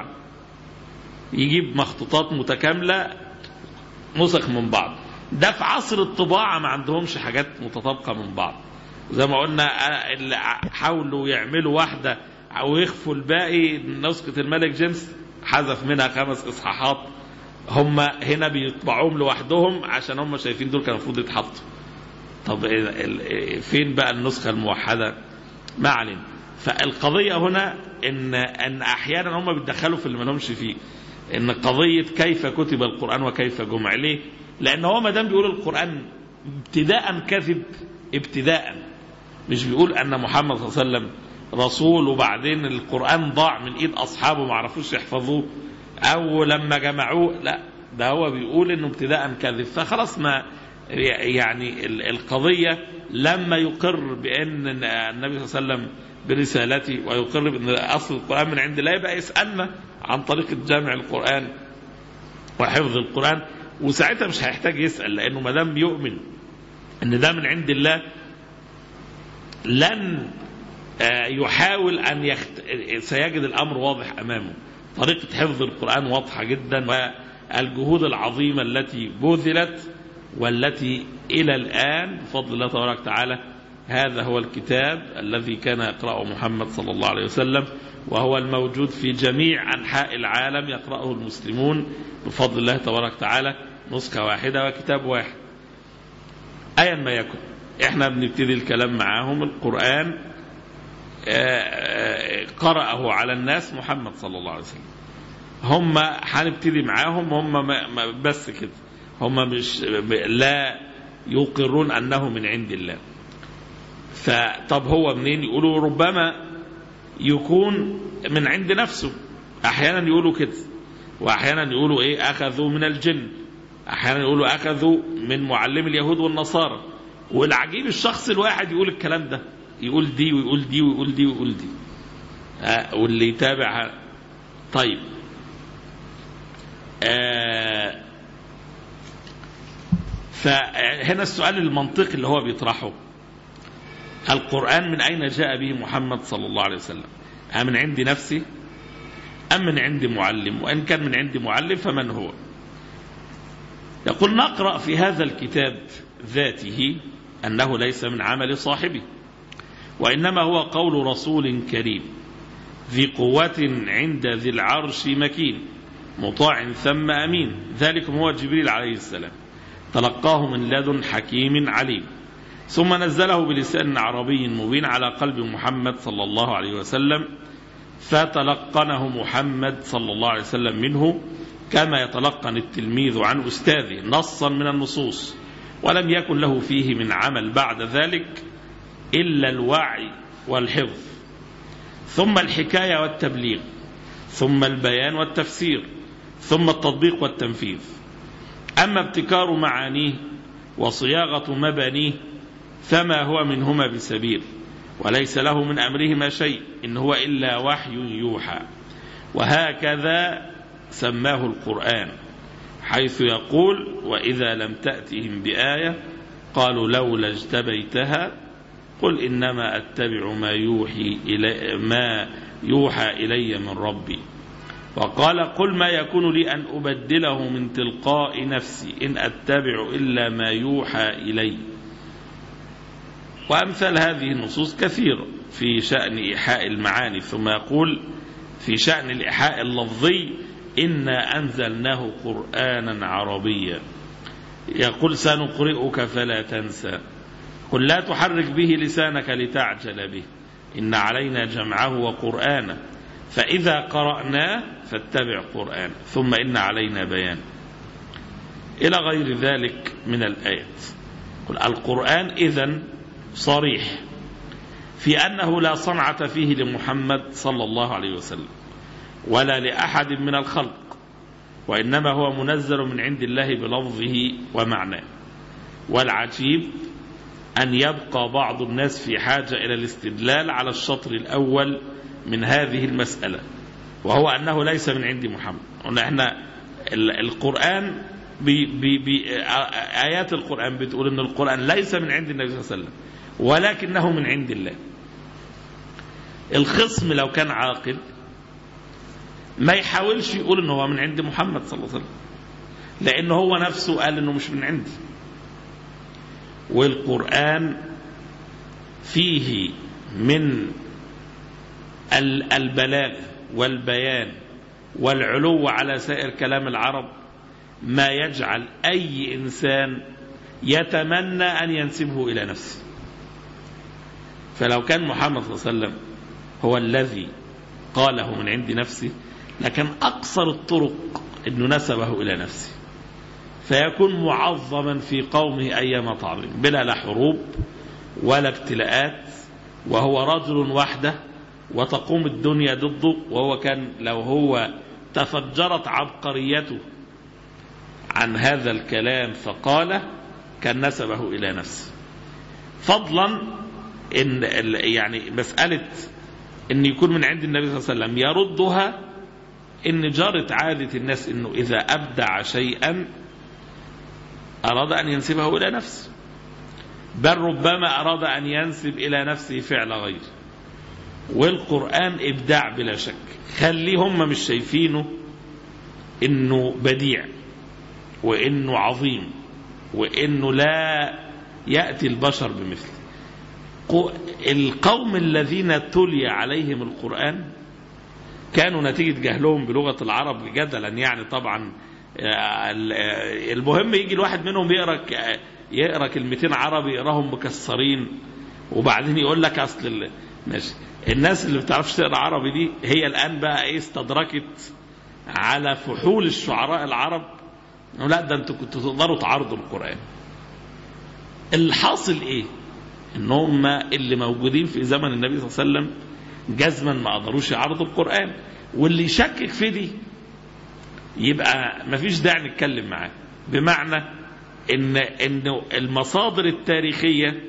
يجيب مخطوطات متكاملة نسخ من بعض. ده في عصر الطباعة ما عندهمش حاجات متطابقة من بعض. زي ما قلنا اللي حاولوا يعملوا واحدة أو يخفوا الباقي، نسخة الملك جنس حذف منها خمس إصحاحات، هم هنا بيطبعوهم لوحدهم عشان هم شايفين دول كان المفروض يتحطوا. طب فين بقى النسخة الموحدة؟ ما علينا. فالقضية هنا إن أن أحيانا هم بيتدخلوا في اللي ما لهمش فيه، إن قضية كيف كتب القرآن وكيف جمع. ليه؟ لأن هو ما دام بيقول القرآن ابتداء كذب، ابتداء مش بيقول أن محمد صلى الله عليه وسلم رسول وبعدين القرآن ضاع من إيد أصحابه ما عرفوش يحفظوه أو لما جمعوه، لا، ده هو بيقول إنه ابتداء كذب. فخلاص ما يعني القضية لما يقر بأن النبي صلى الله عليه وسلم برسالته ويقر بأن أصل القرآن من عند الله، يبقى يسألنا عن طريقة جمع القرآن وحفظ القرآن، وساعتها مش هيحتاج يسأل، لأنه ما دام يؤمن أن ده من عند الله لن يحاول أن يخت... سيجد الأمر واضح أمامه. طريقة حفظ القرآن واضحة جدا، والجهود العظيمة التي بذلت والتي إلى الآن بفضل الله تبارك وتعالى هذا هو الكتاب الذي كان يقرأه محمد صلى الله عليه وسلم، وهو الموجود في جميع أنحاء العالم يقرأه المسلمون بفضل الله تبارك وتعالى، نسخة واحدة وكتاب واحد. أيا ما يكن احنا بنبتدي الكلام معاهم. القرآن قرأه على الناس محمد صلى الله عليه وسلم. هم هنبتدي معاهم هم بس كده، هم مش لا يقرون أنه من عند الله. فطب هو منين؟ يقولوا ربما يكون من عند نفسه، أحيانا يقولوا كده، وأحيانا يقولوا إيه أخذوا من الجن، أحيانا يقولوا أخذوا من معلم اليهود والنصارى. والعجيب الشخص الواحد يقول الكلام ده، يقول دي ويقول دي ويقول دي ويقول دي، آه واللي يتابع. طيب آه فهنا السؤال المنطقي اللي هو بيطرحه، القرآن من أين جاء به محمد صلى الله عليه وسلم؟ أم من عند نفسه أم من عند معلم؟ وإن كان من عند معلم فمن هو؟ يقول نقرأ في هذا الكتاب ذاته أنه ليس من عمل صاحبه، وإنما هو قول رسول كريم ذي قوة عند ذي العرش مكين مطاع ثم أمين، ذلكم هو جبريل عليه السلام تلقاه من لدن حكيم عليم، ثم نزله بلسان عربي مبين على قلب محمد صلى الله عليه وسلم، فتلقنه محمد صلى الله عليه وسلم منه كما يتلقن التلميذ عن أستاذه نصا من النصوص، ولم يكن له فيه من عمل بعد ذلك إلا الوعي والحفظ، ثم الحكاية والتبليغ، ثم البيان والتفسير، ثم التطبيق والتنفيذ. أما ابتكار معانيه وصياغة مبانيه فما هو منهما بسبيل، وليس له من أمرهما شيء، إن هو إلا وحي يوحى. وهكذا سماه القرآن، حيث يقول وإذا لم تأتهم بآية قالوا لولا اجتبيتها قل إنما أتبع ما يوحي إلي, ما يوحى إلي من ربي. وقال قل ما يكون لي أن أبدله من تلقاء نفسي إن أتبع إلا ما يوحى إلي. وأمثال هذه النصوص كثيرة في شأن إيحاء المعاني. ثم يقول في شأن الإيحاء اللفظي إنا أنزلناه قرآنا عربيا، يقول سنقرئك فلا تنسى، قل لا تحرك به لسانك لتعجل به، إن علينا جمعه وقرآنه، فإذا قرأناه فاتبع قرآن، ثم إن علينا بيان، إلى غير ذلك من الآيات. قل القرآن إذن صريح في أنه لا صنعة فيه لمحمد صلى الله عليه وسلم ولا لأحد من الخلق، وإنما هو منزل من عند الله بلفظه ومعناه. والعجيب أن يبقى بعض الناس في حاجة إلى الاستدلال على الشطر الأول من هذه المسألة، وهو أنه ليس من عند محمد. احنا القرآن بي بي بي آيات القرآن بتقول أن القرآن ليس من عند النبي صلى الله عليه وسلم ولكنه من عند الله. الخصم لو كان عاقل ما يحاولش يقول أنه هو من عند محمد صلى الله عليه وسلم، لأنه هو نفسه قال أنه مش من عندي. والقرآن فيه من البلاغ والبيان والعلو على سائر كلام العرب ما يجعل أي إنسان يتمنى أن ينسبه إلى نفسه. فلو كان محمد صلى الله عليه وسلم هو الذي قاله من عند نفسه لكن أقصر الطرق أنه نسبه إلى نفسه، فيكون معظما في قومه أيما تعظيم بلا لا حروب ولا ابتلاءات، وهو رجل وحده وتقوم الدنيا ضده. وهو كان لو هو تفجرت عبقريته عن هذا الكلام فقال كان نسبه إلى نفسه. فضلا إن يعني مسألة إن يكون من عند النبي صلى الله عليه وسلم يردها إن جرت عادة الناس إنه إذا أبدع شيئا أراد أن ينسبه إلى نفسه، بل ربما أراد أن ينسب إلى نفسه فعل غير. والقرآن إبداع بلا شك، خليه هم مش شايفينه إنه بديع وإنه عظيم وإنه لا يأتي البشر بمثله. القوم الذين تلي عليهم القرآن كانوا نتيجة جهلهم بلغة العرب جدلا، يعني طبعا المهم يجي الواحد منهم يقرأ يقرأ كلمتين عربي يقراهم مكسرين، وبعدين يقول لك أصل ماشي. الناس اللي بتعرفش تقرا عربي دي هي الآن بقى ايه استدركت على فحول الشعراء العرب، لا ده انتوا كنتوا تقدروا تعرضوا القرآن. الحاصل ايه؟ ان هم اللي موجودين في زمن النبي صلى الله عليه وسلم جزما ما قدروش يعرضوا القرآن، واللي يشكك في دي يبقى ما فيش داعي نتكلم معاه. بمعنى ان ان المصادر التاريخية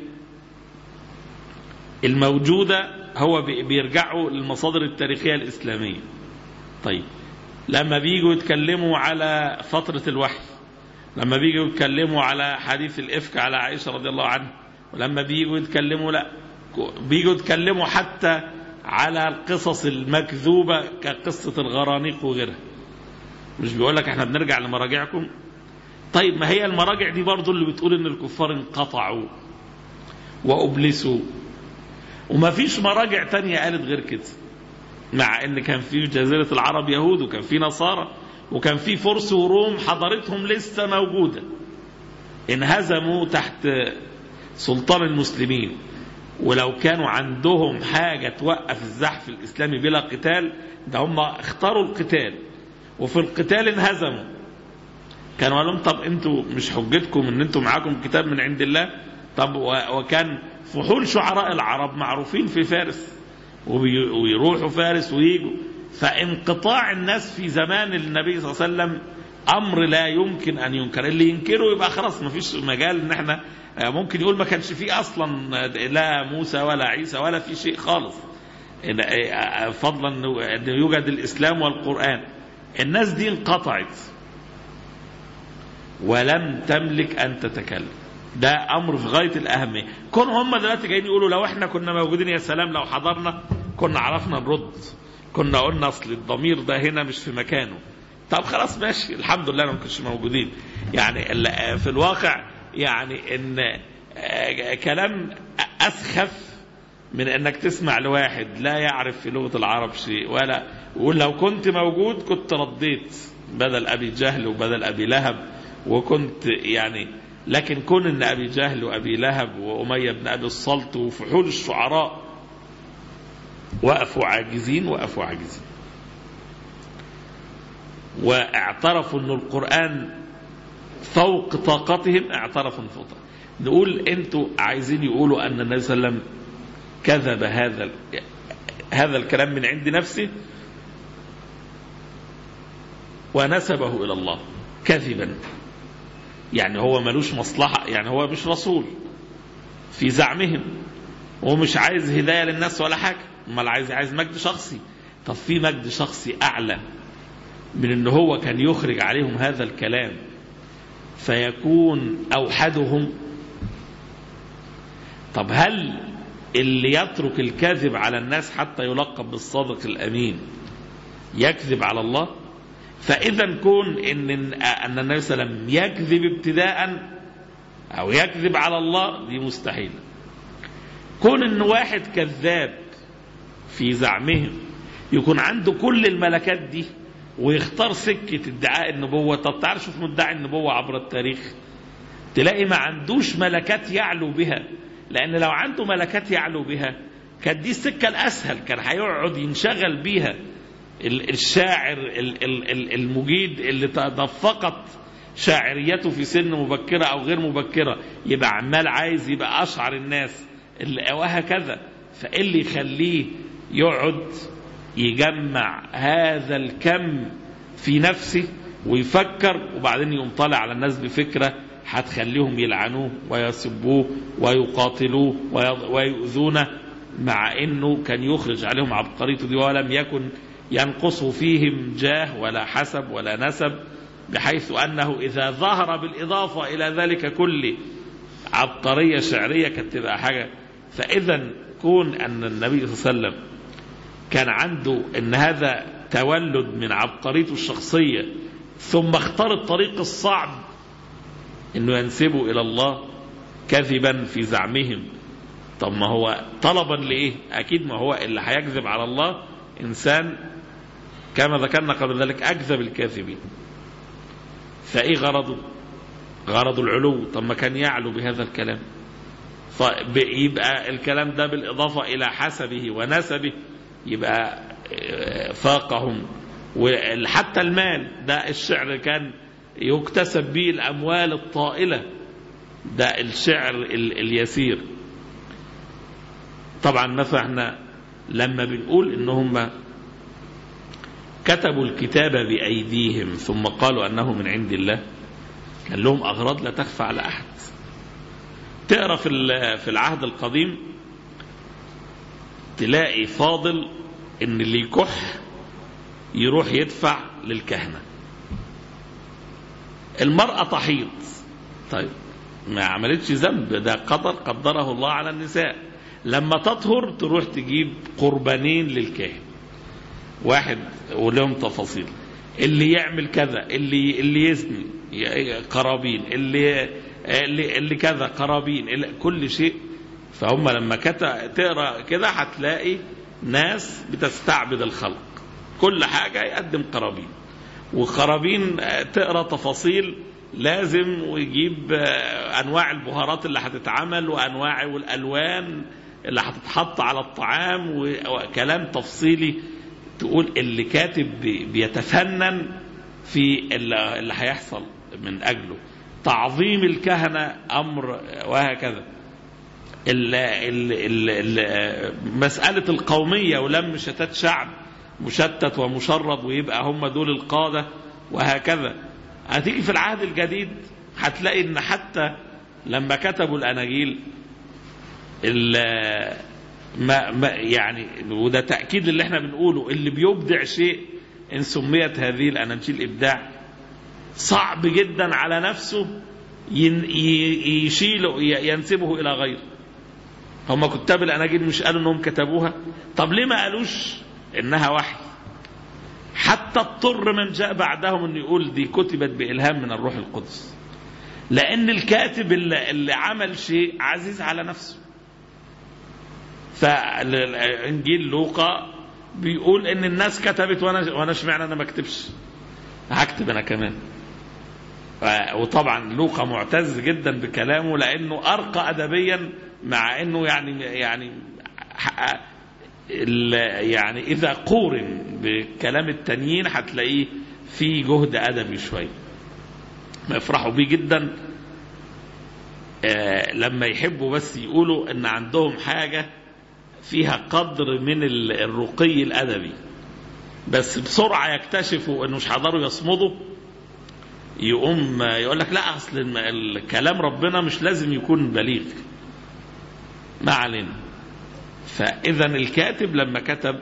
الموجودة هو بيرجعوا للمصادر التاريخية الإسلامية. طيب لما بييجوا يتكلموا على فترة الوحي، لما بييجوا يتكلموا على حديث الإفك على عائشة رضي الله عنها، ولما بييجوا يتكلموا لا بييجوا يتكلموا حتى على القصص المكذوبة كقصة الغرانيق وغيرها، مش بيقول لك احنا بنرجع لمراجعكم؟ طيب ما هي المراجع دي برضو اللي بتقول ان الكفار انقطعوا وأبلسوا، وما فيش مراجع تانية قالت غير كده، مع ان كان في جزيرة العرب يهود وكان في نصارى وكان في فرس وروم حضارتهم لسه موجودة، انهزموا تحت سلطان المسلمين، ولو كانوا عندهم حاجة توقف الزحف الإسلامي بلا قتال ده هم اختاروا القتال، وفي القتال انهزموا. كانوا قالوا لهم طب انتوا مش حجتكم ان انتوا معاكم كتاب من عند الله؟ طب وكان فحول شعراء العرب معروفين في فارس ويروحوا فارس ويجوا، فانقطاع الناس في زمان النبي صلى الله عليه وسلم أمر لا يمكن أن ينكر. اللي ينكره يبقى خلاص ما فيش مجال ان احنا ممكن يقول ما كانش فيه أصلا لا موسى ولا عيسى ولا في شيء خالص، فضلا أن يوجد الإسلام والقرآن. الناس دي انقطعت ولم تملك أن تتكلم، ده أمر في غاية الأهمية. كون هم دلوقتي جايين يقولوا لو احنا كنا موجودين يا سلام، لو حضرنا كنا عرفنا نرد، كنا قلنا أصل الضمير ده هنا مش في مكانه. طب خلاص ماشي، الحمد لله ما كناش موجودين. يعني في الواقع يعني ان كلام أسخف من انك تسمع لواحد لا يعرف في لغة العرب شيء، ولا يقول لو كنت موجود كنت رديت بدل أبي جهل وبدل أبي لهب وكنت يعني. لكن كون ان أبي جهل وأبي لهب وأمية بن أبي الصلت وفحول الشعراء وقفوا عاجزين وقفوا عاجزين واعترفوا ان القرآن فوق طاقتهم، اعترفوا فوق. نقول انتوا عايزين يقولوا ان النبي صلى الله عليه وسلم كذب هذا هذا الكلام من عند نفسه ونسبه الى الله كذبا، يعني هو ملوش مصلحة، يعني هو مش رسول في زعمهم ومش عايز هداية للناس ولا حاجة، امال عايز عايز مجد شخصي. طب في مجد شخصي اعلى من ان هو كان يخرج عليهم هذا الكلام فيكون اوحدهم؟ طب هل اللي يترك الكذب على الناس حتى يلقب بالصادق الامين يكذب على الله؟ فاذا كون ان ان النبي صلى الله عليه وسلم يكذب ابتداء او يكذب على الله دي مستحيل. كون ان واحد كذاب في زعمهم يكون عنده كل الملكات دي ويختار سكة ادعاء النبوة. طب تعال شوف مدعي النبوة عبر التاريخ تلاقي ما عندوش ملكات يعلو بها، لأن لو عنده ملكات يعلو بها كانت دي السكة الأسهل، كان هيقعد ينشغل بيها الشاعر المجيد اللي تدفقت شاعريته في سن مبكرة أو غير مبكرة، يبقى عمال عايز يبقى أشعر الناس وهكذا. فإيه اللي يخليه يقعد يجمع هذا الكم في نفسه ويفكر وبعدين يقوم طالع على الناس بفكرة هتخليهم يلعنوه ويسبوه ويقاتلوه ويؤذونه، مع انه كان يخرج عليهم عبقريته دي ولم يكن ينقص فيهم جاه ولا حسب ولا نسب، بحيث انه اذا ظهر بالاضافة الى ذلك كل عبقرية شعرية كانت تبقى حاجة. فاذا كون ان النبي صلى الله عليه وسلم كان عنده ان هذا تولد من عبقريته الشخصية ثم اختار الطريق الصعب انه ينسبه الى الله كذبا في زعمهم. طب ما هو طلبا لايه؟ اكيد ما هو اللي هيكذب على الله انسان كما ذكرنا قبل ذلك اكذب الكاذبين. فايه غرضه؟ غرض العلو. طب ما كان يعلو بهذا الكلام. فيبقى الكلام ده بالإضافة إلى حسبه ونسبه يبقى فاقهم. وحتى المال ده الشعر كان يكتسب به الأموال الطائلة، ده الشعر اليسير. طبعا مثلا احنا لما بنقول إنهم كتبوا الكتاب بأيديهم ثم قالوا أنه من عند الله، كان لهم أغراض لا تخفى على أحد. تقرأ في العهد القديم تلاقي فاضل إن اللي يكح يروح يدفع للكهنة. المرأة تحيض، طيب ما عملتش ذنب، ده قدر قدره الله على النساء. لما تطهر تروح تجيب قربانين للكاهن واحد ولهم تفاصيل، اللي يعمل كذا، اللي اللي يزني قرابين، اللي اللي, اللي كذا قرابين، اللي كل شيء. فهم لما تقرا كده هتلاقي ناس بتستعبد الخلق، كل حاجة يقدم قرابين. وقرابين تقرا تفاصيل لازم ويجيب أنواع البهارات اللي هتتعمل وأنواع والألوان اللي هتتحط على الطعام وكلام تفصيلي. تقول اللي كاتب بيتفنن في اللي هيحصل من أجله. تعظيم الكهنة أمر، وهكذا. ال ال ال ال مسألة القومية ولم شتات شعب مشتت ومشرد ويبقى هم دول القادة وهكذا. هتيجي في العهد الجديد هتلاقي ان حتى لما كتبوا الأناجيل ما ما يعني، وده تأكيد اللي احنا بنقوله، اللي بيبدع شيء ان سميت هذه الأناجيل إبداع صعب جدا على نفسه يشيله ينسبه إلى غيره. هم كتاب الأناجيل مش قالوا انهم كتبوها؟ طب ليه ما قالوش انها وحي؟ حتى اضطر من جاء بعدهم ان يقول دي كتبت بإلهام من الروح القدس، لأن الكاتب اللي, اللي عمل شيء عزيز على نفسه. فالإنجيل لوقا بيقول ان الناس كتبت وانا وانا اشمعنى انا ما اكتبش، هكتب انا كمان. وطبعا لوقا معتز جدا بكلامه لانه ارقى ادبيا، مع انه يعني يعني يعني اذا قورن بكلام التانيين هتلاقيه في جهد ادبي شويه. ما يفرحوا بيه جدا لما يحبوا بس يقولوا ان عندهم حاجه فيها قدر من الرقي الادبي، بس بسرعه يكتشفوا انه مش هيقدروا يصمدوا، يقوم يقول لك لا اصل الكلام ربنا مش لازم يكون بليغ. ما علينا. فاذا الكاتب لما كتب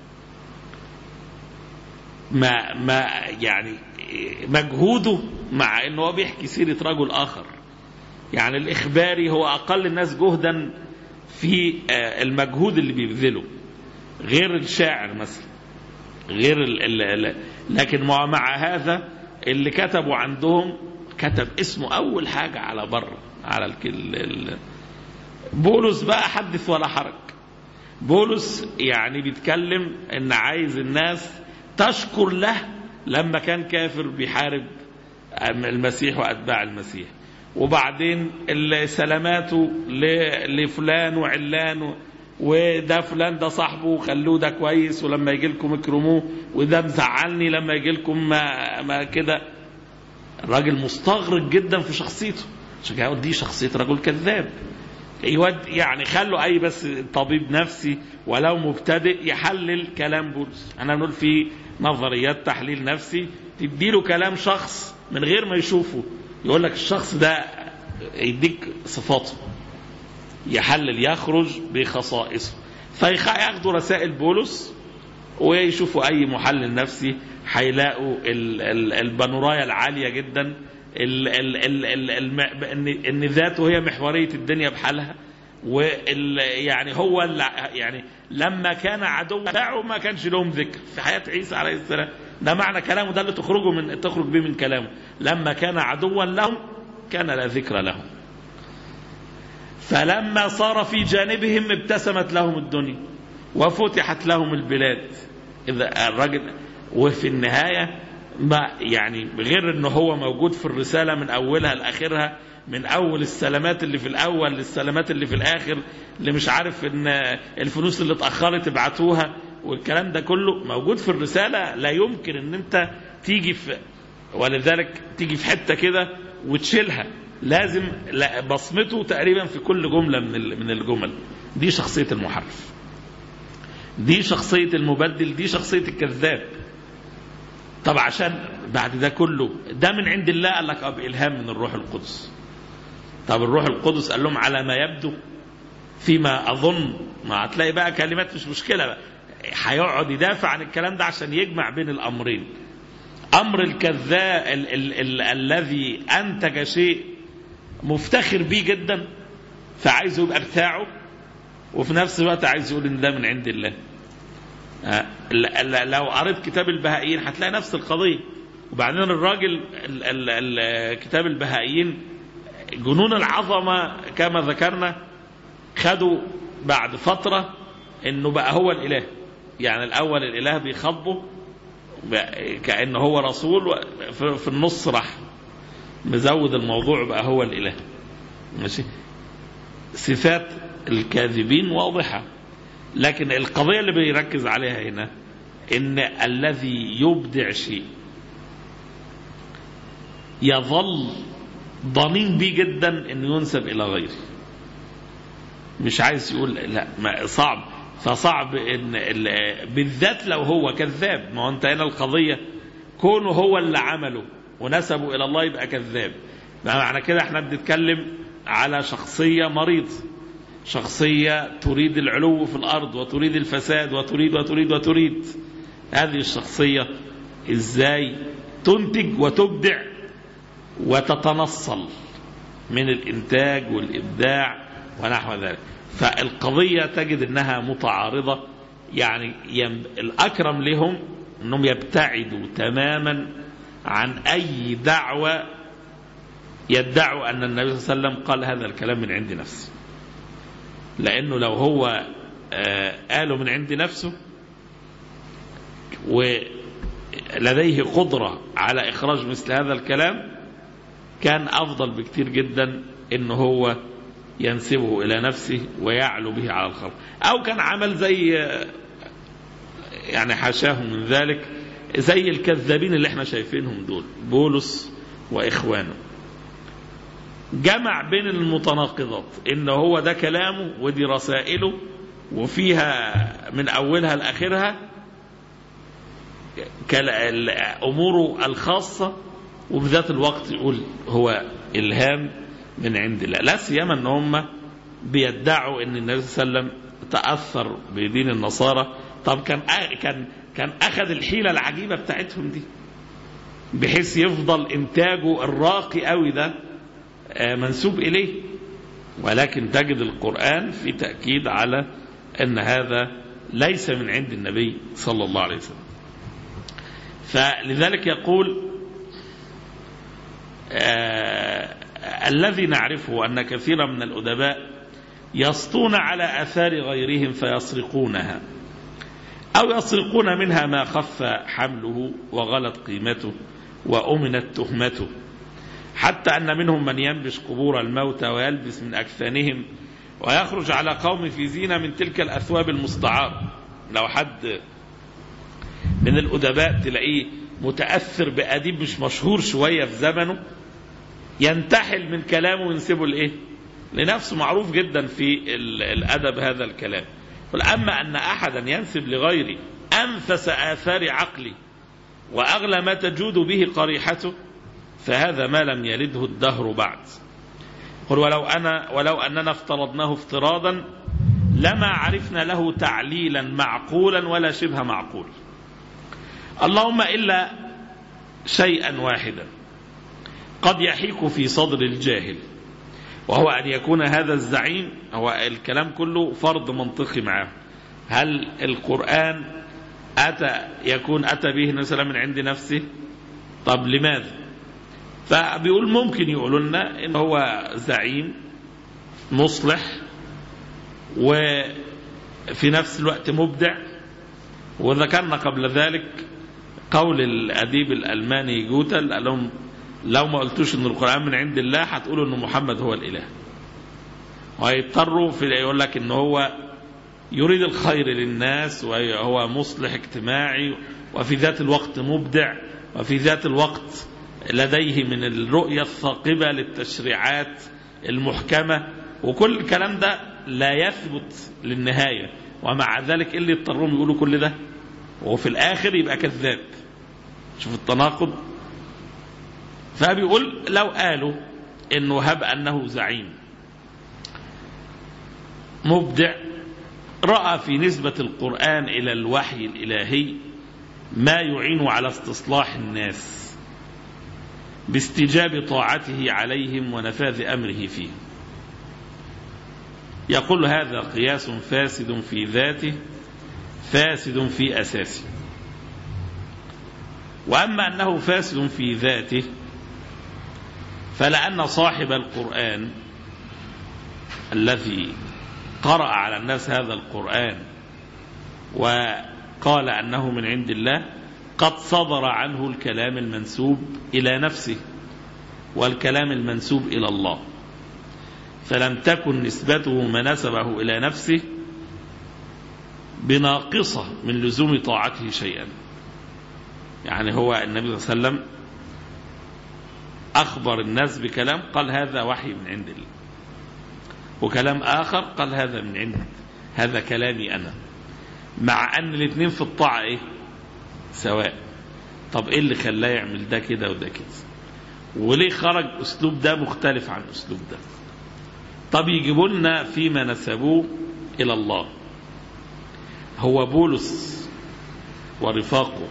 ما ما يعني مجهوده، مع انه هو بيحكي سيره رجل اخر، يعني الاخباري هو اقل الناس جهدا في المجهود اللي بيبذله، غير الشاعر مثلا، غير ال ال لكن مع هذا اللي كتبوا عندهم كتب اسمه أول حاجة على بر على الكل. بولس بقى حدث ولا حرج. بولس يعني بيتكلم ان عايز الناس تشكر له لما كان كافر بيحارب المسيح وأتباع المسيح، وبعدين سلاماته لفلان وعلان، وده فلان ده صاحبه وخلوه ده كويس ولما يجي لكم اكرموه، وده مزعلني لما يجي لكم ما, ما كده. الراجل مستغرق جدا في شخصيته، عشان كده دي شخصية رجل كذاب. يعني خلوا اي بس طبيب نفسي ولو مبتدئ يحلل كلام بولس. انا بنقول في نظريات تحليل نفسي تديله كلام شخص من غير ما يشوفه، يقول لك الشخص ده يديك صفاته، يحلل يخرج بخصائصه. فياخدوا رسائل بولس ويشوفوا اي محلل نفسي هيلاقوا البانورايا العالية جدا، ان ذاته هي محورية الدنيا بحالها. ويعني هو يعني لما كان عدو دعوا ما كانش لهم ذكر في حياة عيسى عليه السلام. ده معنى كلامه، ده اللي تخرجوا من تخرج به من كلامه. لما كان عدوا لهم كان لا ذكر لهم، فلما صار في جانبهم ابتسمت لهم الدنيا وفتحت لهم البلاد. إذا الرجل وفي النهاية يعني غير أنه هو موجود في الرسالة من أولها لآخرها، من أول السلامات اللي في الأول للسلامات اللي في الآخر، اللي مش عارف أن الفلوس اللي اتأخرت ابعتوها والكلام ده كله موجود في الرسالة. لا يمكن أن أنت تيجي في، ولذلك تيجي في حتة كده وتشيلها، لازم بصمته تقريبا في كل جملة من الجمل. دي شخصية المحرف، دي شخصية المبدل، دي شخصية الكذاب. طب عشان بعد ده كله ده من عند الله، قال لك اب إلهام من الروح القدس. طب الروح القدس قال لهم على ما يبدو فيما أظن، ما هتلاقي بقى كلمات مش مشكلة بقى، هيقعد يدافع عن الكلام ده عشان يجمع بين الأمرين. أمر الكذاب ال- ال- ال- الذي أنتج شيء مفتخر بيه جدا فعايزه يبقى بتاعه، وفي نفس الوقت عايز يقول إن ده من عند الله. لو قريت كتاب البهائيين هتلاقي نفس القضية. وبعدين الراجل ال- ال- ال- كتاب البهائيين جنون العظمة كما ذكرنا خدوا بعد فترة انه بقى هو الاله. يعني الاول الاله بيخاطبه كأنه هو رسول، في النص راح مزود الموضوع بقى هو الاله. ماشي، صفات الكاذبين واضحة، لكن القضية اللي بيركز عليها هنا ان الذي يبدع شيء يظل ضنين بيه جدا انه ينسب الى غيره. مش عايز يقول لا، ما صعب، فصعب ان بالذات لو هو كذاب. ما هو انت هنا القضيه كونه هو اللي عمله ونسبه الى الله يبقى كذاب. معنى كده احنا بنتكلم على شخصيه مريض، شخصيه تريد العلو في الارض وتريد الفساد وتريد وتريد وتريد. هذه الشخصيه ازاي تنتج وتبدع وتتنصل من الإنتاج والإبداع ونحو ذلك؟ فالقضية تجد أنها متعارضة. يعني يم... الأكرم لهم أنهم يبتعدوا تماما عن أي دعوة يدعوا أن النبي صلى الله عليه وسلم قال هذا الكلام من عند نفسه، لأنه لو هو آه قاله من عند نفسه ولديه قدرة على إخراج مثل هذا الكلام كان أفضل بكتير جدا إنه هو ينسبه إلى نفسه ويعلو به على الخلق، أو كان عمل زي يعني حاشاه من ذلك زي الكذابين اللي احنا شايفينهم دول، بولس وإخوانه. جمع بين المتناقضات، إنه هو ده كلامه ودي رسائله وفيها من أولها لآخرها أموره الخاصة، وبذات الوقت يقول هو إلهام من عند الله. لا سيما ان هم بيدعوا ان النبي صلى الله عليه وسلم تأثر بدين النصارى. طب كان كان كان اخذ الحيلة العجيبة بتاعتهم دي بحيث يفضل انتاجه الراقي قوي ده منسوب اليه، ولكن تجد القرآن في تأكيد على ان هذا ليس من عند النبي صلى الله عليه وسلم. فلذلك يقول آه الذي نعرفه أن كثيرا من الأدباء يسطون على آثار غيرهم فيسرقونها، أو يسرقون منها ما خف حمله وغلت قيمته وأمنت تهمته، حتى أن منهم من ينبش قبور الموتى ويلبس من أكفانهم ويخرج على قوم في زينة من تلك الأثواب المستعارة. لو حد من الأدباء تلاقيه متأثر بأديب مش مشهور شوية في زمنه ينتحل من كلامه وينسبه لإيه؟ لنفسه. معروف جدا في الأدب هذا الكلام. أما أن أحدا ينسب لغيري أنفس آثار عقلي وأغلى ما تجود به قريحته فهذا ما لم يلده الدهر بعد. قل ولو, أنا ولو أننا افترضناه افتراضا لما عرفنا له تعليلا معقولا ولا شبه معقول، اللهم إلا شيئا واحدا قد يحيك في صدر الجاهل، وهو أن يكون هذا الزعيم، هو الكلام كله فرض منطقي معه، هل القرآن أتى يكون أتى به النبي صلى الله عليه وسلم من عند نفسه؟ طب لماذا؟ فبيقول ممكن يقولوا لنا إن هو زعيم مصلح وفي نفس الوقت مبدع، وذكرنا قبل ذلك قول الأديب الألماني جوتل قال لهم لو ما قلتوش ان القرآن من عند الله هتقولوا ان محمد هو الإله، وهيضطروا في يقول لك ان هو يريد الخير للناس وهو مصلح اجتماعي وفي ذات الوقت مبدع وفي ذات الوقت لديه من الرؤية الثاقبة للتشريعات المحكمة، وكل الكلام ده لا يثبت للنهاية، ومع ذلك اللي يضطرون يقولوا كل ده وفي الآخر يبقى كذاب. شوف التناقض. فبيقول لو قالوا انه هب انه زعيم مبدع رأى في نسبة القرآن إلى الوحي الإلهي ما يعين على استصلاح الناس باستجاب طاعته عليهم ونفاذ أمره فيه، يقول هذا قياس فاسد في ذاته فاسد في أساسه. وأما أنه فاسد في ذاته فلأن صاحب القرآن الذي قرأ على الناس هذا القرآن وقال أنه من عند الله قد صدر عنه الكلام المنسوب إلى نفسه والكلام المنسوب إلى الله، فلم تكن نسبته ما نسبه إلى نفسه بناقصة من لزوم طاعته شيئا. يعني هو النبي صلى الله عليه وسلم أخبر الناس بكلام قال هذا وحي من عند الله، وكلام آخر قال هذا من عند هذا كلامي أنا، مع أن الاثنين في الطاعة إيه؟ سواء. طب إيه اللي خلاه يعمل ده كده وده كده؟ وليه خرج أسلوب ده مختلف عن أسلوب ده؟ طب يجيبوا لنا فيما نسبوه إلى الله. هو بولس ورفاقه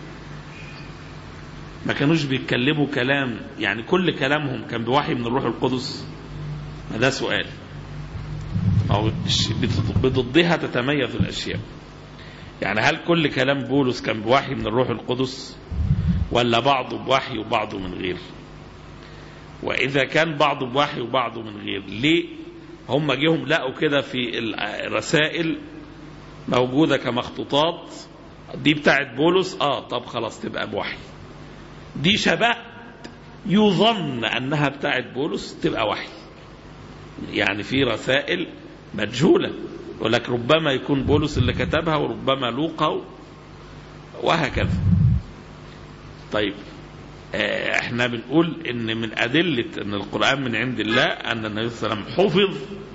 ما كانوش بيتكلموا كلام يعني كل كلامهم كان بوحي من الروح القدس؟ ما ده سؤال. أو بضدها تتميز الأشياء. يعني هل كل كلام بولس كان بوحي من الروح القدس ولا بعضه بوحي وبعضه من غير؟ وإذا كان بعضه بوحي وبعضه من غير، ليه هم جيهم لقوا كده في الرسائل موجودة كمخطوطات دي بتاعت بولس؟ آه طب خلاص تبقى بوحي. دي شبه يظن أنها بتاعت بولس تبقى وحي. يعني في رسائل مجهولة ولك ربما يكون بولس اللي كتبها وربما لوقا وهكذا. طيب احنا بنقول ان من أدلة ان القرآن من عند الله ان النبي صلى الله عليه وسلم حفظ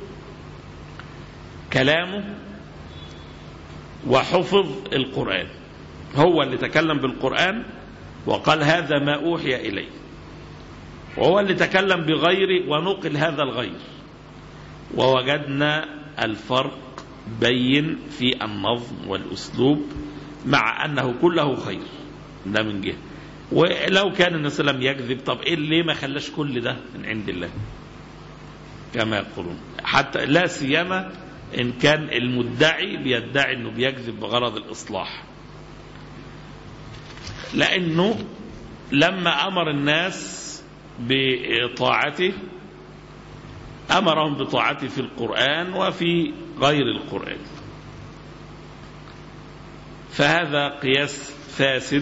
كلامه وحفظ القرآن. هو اللي تكلم بالقرآن وقال هذا ما أوحي إليه، وهو اللي تكلم بغيره ونقل هذا الغير، ووجدنا الفرق بين في النظم والأسلوب مع أنه كله خير. ده من جهة. ولو كان النبي صلى الله عليه وسلم يكذب طب إيه اللي ما خلاش كل ده من عند الله كما يقولون؟ حتى لا سيما إن كان المدعي بيدعي أنه بيكذب بغرض الإصلاح، لأنه لما أمر الناس بطاعته أمرهم بطاعته في القرآن وفي غير القرآن. فهذا قياس فاسد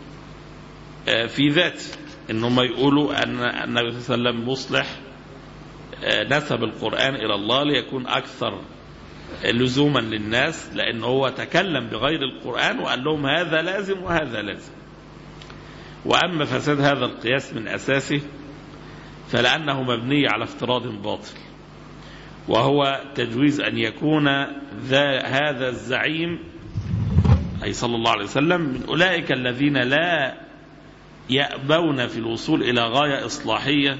في ذاته، إنهم يقولوا أن النبي صلى الله عليه وسلم مصلح نسب القرآن إلى الله ليكون أكثر لزوما للناس، لأنه هو تكلم بغير القرآن وقال لهم هذا لازم وهذا لازم. وأما فساد هذا القياس من أساسه فلأنه مبني على افتراض باطل، وهو تجويز أن يكون هذا الزعيم أي صلى الله عليه وسلم من أولئك الذين لا يأبون في الوصول إلى غاية إصلاحية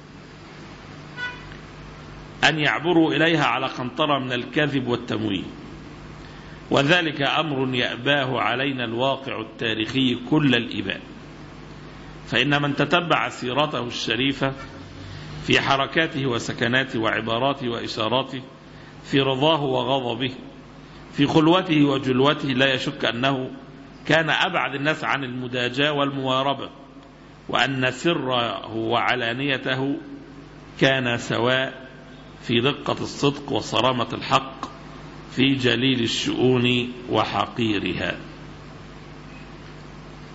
أن يعبروا إليها على قنطرة من الكذب والتمويه، وذلك أمر يأباه علينا الواقع التاريخي كل الإباء. فإن من تتبع سيرته الشريفة في حركاته وسكناته وعباراته وإشاراته، في رضاه وغضبه، في خلوته وجلوته، لا يشك أنه كان أبعد الناس عن المداجاة والمواربة، وأن سره وعلانيته كان سواء في دقة الصدق وصرامة الحق، في جليل الشؤون وحقيرها.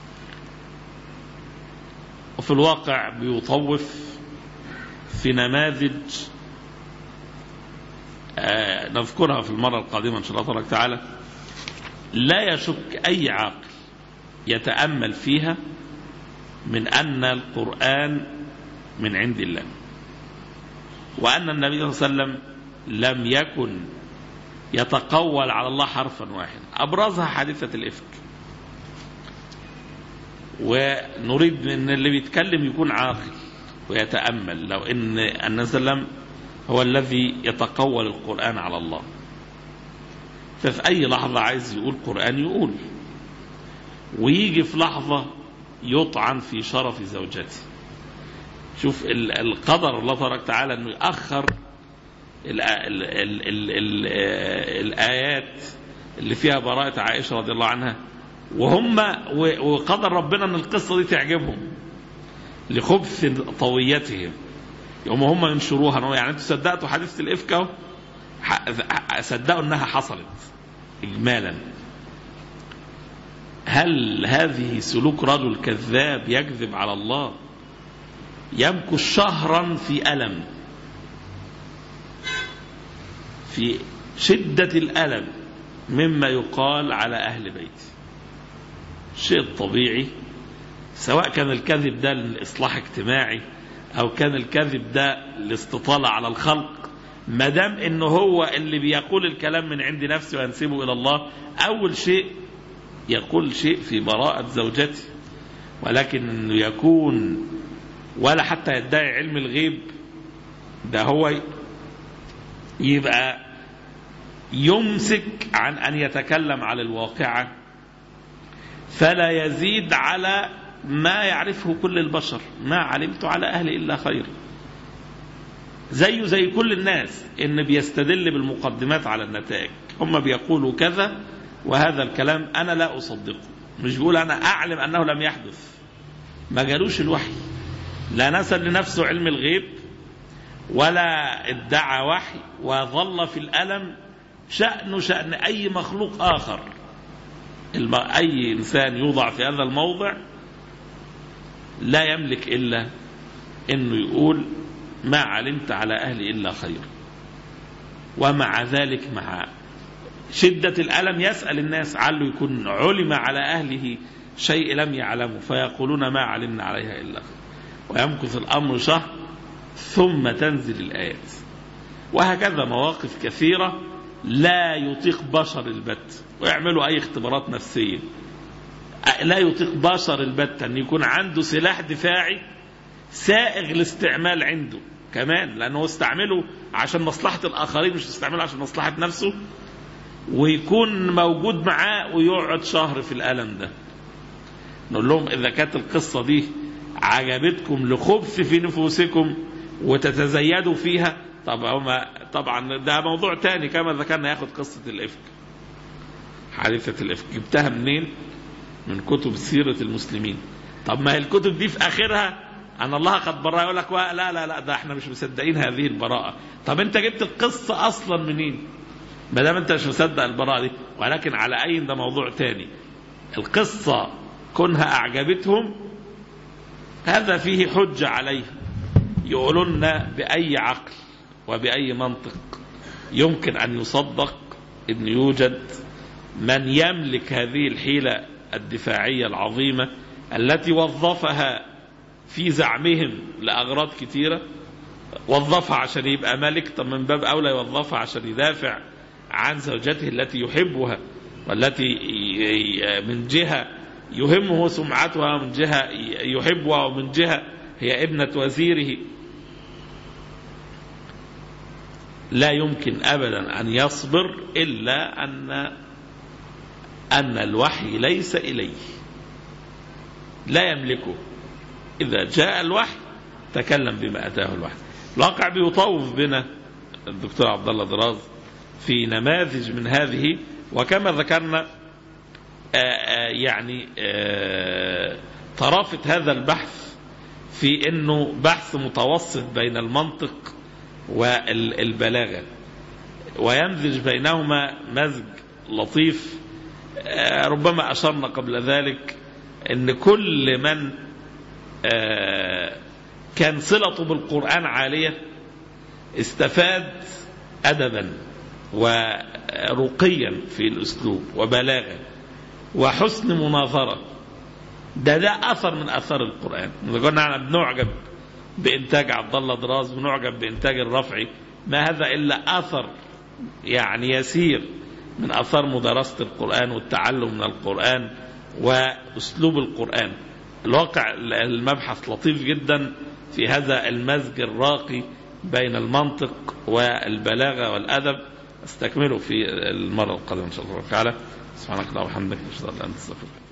وفي الواقع بيطوف في نماذج آه نذكرها في المرة القادمة إن شاء الله تبارك وتعالى لا يشك أي عاقل يتأمل فيها من أن القرآن من عند الله، وأن النبي صلى الله عليه وسلم لم يكن يتقول على الله حرفا واحدا. أبرزها حادثة الإفك، ونريد أن اللي بيتكلم يكون عاقل ويتأمل لو أن النبي صلى الله عليه وسلم هو الذي يتقول القرآن على الله، ففي أي لحظة عايز يقول قرآن يقول، ويجي في لحظة يطعن في شرف زوجته. شوف القدر الله تبارك وتعالى أنه يأخر ال ال ال ال ال الآيات اللي فيها براءة عائشة رضي الله عنها، وهم وقدر ربنا أن القصة دي تعجبهم لخبث طويتهم يوم هم ينشروها. يعني أنتوا صدقتوا حادثة الإفك، صدقوا أنها حصلت إجمالا. هل هذه سلوك رجل كذاب يكذب على الله يمكث شهرا في ألم، في شدة الألم مما يقال على أهل بيته؟ شيء طبيعي، سواء كان الكذب ده لإصلاح اجتماعي أو كان الكذب ده لاستطالة على الخلق، ما دام إنه هو اللي بيقول الكلام من عند نفسه وينسبه إلى الله، أول شيء يقول شيء في براءة زوجته، ولكن إنه يكون ولا حتى يدعي علم الغيب، ده هو يبقى يمسك عن أن يتكلم على الواقعة فلا يزيد على ما يعرفه كل البشر. ما علمت على أهل إلا خير، زيه زي كل الناس إن بيستدل بالمقدمات على النتائج. هم بيقولوا كذا وهذا الكلام أنا لا أصدقه، مش بقول أنا أعلم أنه لم يحدث، ما جالوش الوحي، لا نسب لنفسه علم الغيب ولا ادعى وحي، وظل في الألم شأنه شأن أي مخلوق آخر. أي إنسان يوضع في هذا الموضع لا يملك إلا أنه يقول ما علمت على أهل إلا خير، ومع ذلك مع شدة الألم يسأل الناس عله يكون علم على أهله شيء لم يعلموا فيقولون ما علمنا عليها إلا خير، ويمكث الأمر شهر ثم تنزل الآيات. وهكذا مواقف كثيرة لا يطيق بشر البت، ويعملوا أي اختبارات نفسية، لا يطيق بشر البت أن يكون عنده سلاح دفاعي سائغ الاستعمال عنده كمان، لأنه استعمله عشان مصلحة الآخرين مش استعمله عشان مصلحة نفسه، ويكون موجود معاه ويقعد شهر في الألم ده. نقول لهم إذا كانت القصة دي عجبتكم لخبث في نفوسكم وتتزيدوا فيها، طبعا طبعا ده موضوع تاني كما ذكرنا، ياخد قصة الإفك، حادثة الإفك جبتها منين؟ من كتب سيرة المسلمين. طب ما هي الكتب دي في آخرها أن الله قد برأ، يقول لك لا لا لا ده احنا مش مصدقين هذه البراءة. طب انت جبت القصة أصلا منين ما دام انت مش مصدق البراءة دي؟ ولكن على أي ده موضوع تاني. القصة كونها أعجبتهم هذا فيه حجة عليهم، يقولون بأي عقل وبأي منطق يمكن أن يصدق أن يوجد من يملك هذه الحيلة الدفاعية العظيمة التي وظفها في زعمهم لأغراض كثيرة. وظفها عشان يبقى ملك، طب من باب أولى يوظفها عشان يدافع عن زوجته التي يحبها والتي من جهة يهمه سمعتها، ومن جهة يحبها، ومن جهة هي ابنة وزيره. لا يمكن أبدا أن يصبر إلا أن أن الوحي ليس إليه، لا يملكه. إذا جاء الوحي تكلم بما أتاه الوحي. الواقع بيطوف بنا الدكتور عبد الله دراز في نماذج من هذه، وكما ذكرنا آآ يعني آآ طرافة هذا البحث في أنه بحث متوسط بين المنطق والبلاغة، ويمزج بينهما مزج لطيف. ربما أشرنا قبل ذلك أن كل من كان صلته بالقرآن عالية، استفاد أدبا ورقيا في الأسلوب وبلاغا وحسن مناظرة. ده ده أثر من أثار القرآن. قلنا بنعجب بإنتاج عبد الله دراز، بنعجب بإنتاج الرفعي، ما هذا إلا أثر يعني يسير من أثار مدرسة القرآن والتعلم من القرآن وأسلوب القرآن. الواقع المبحث لطيف جدا في هذا المزج الراقي بين المنطق والبلاغة والأدب. استكمله في المرة القادمة إن شاء الله تعالى. سبحانك اللهم وبحمدك، نشهد أن لا إله إلا أنت، نستغفرك.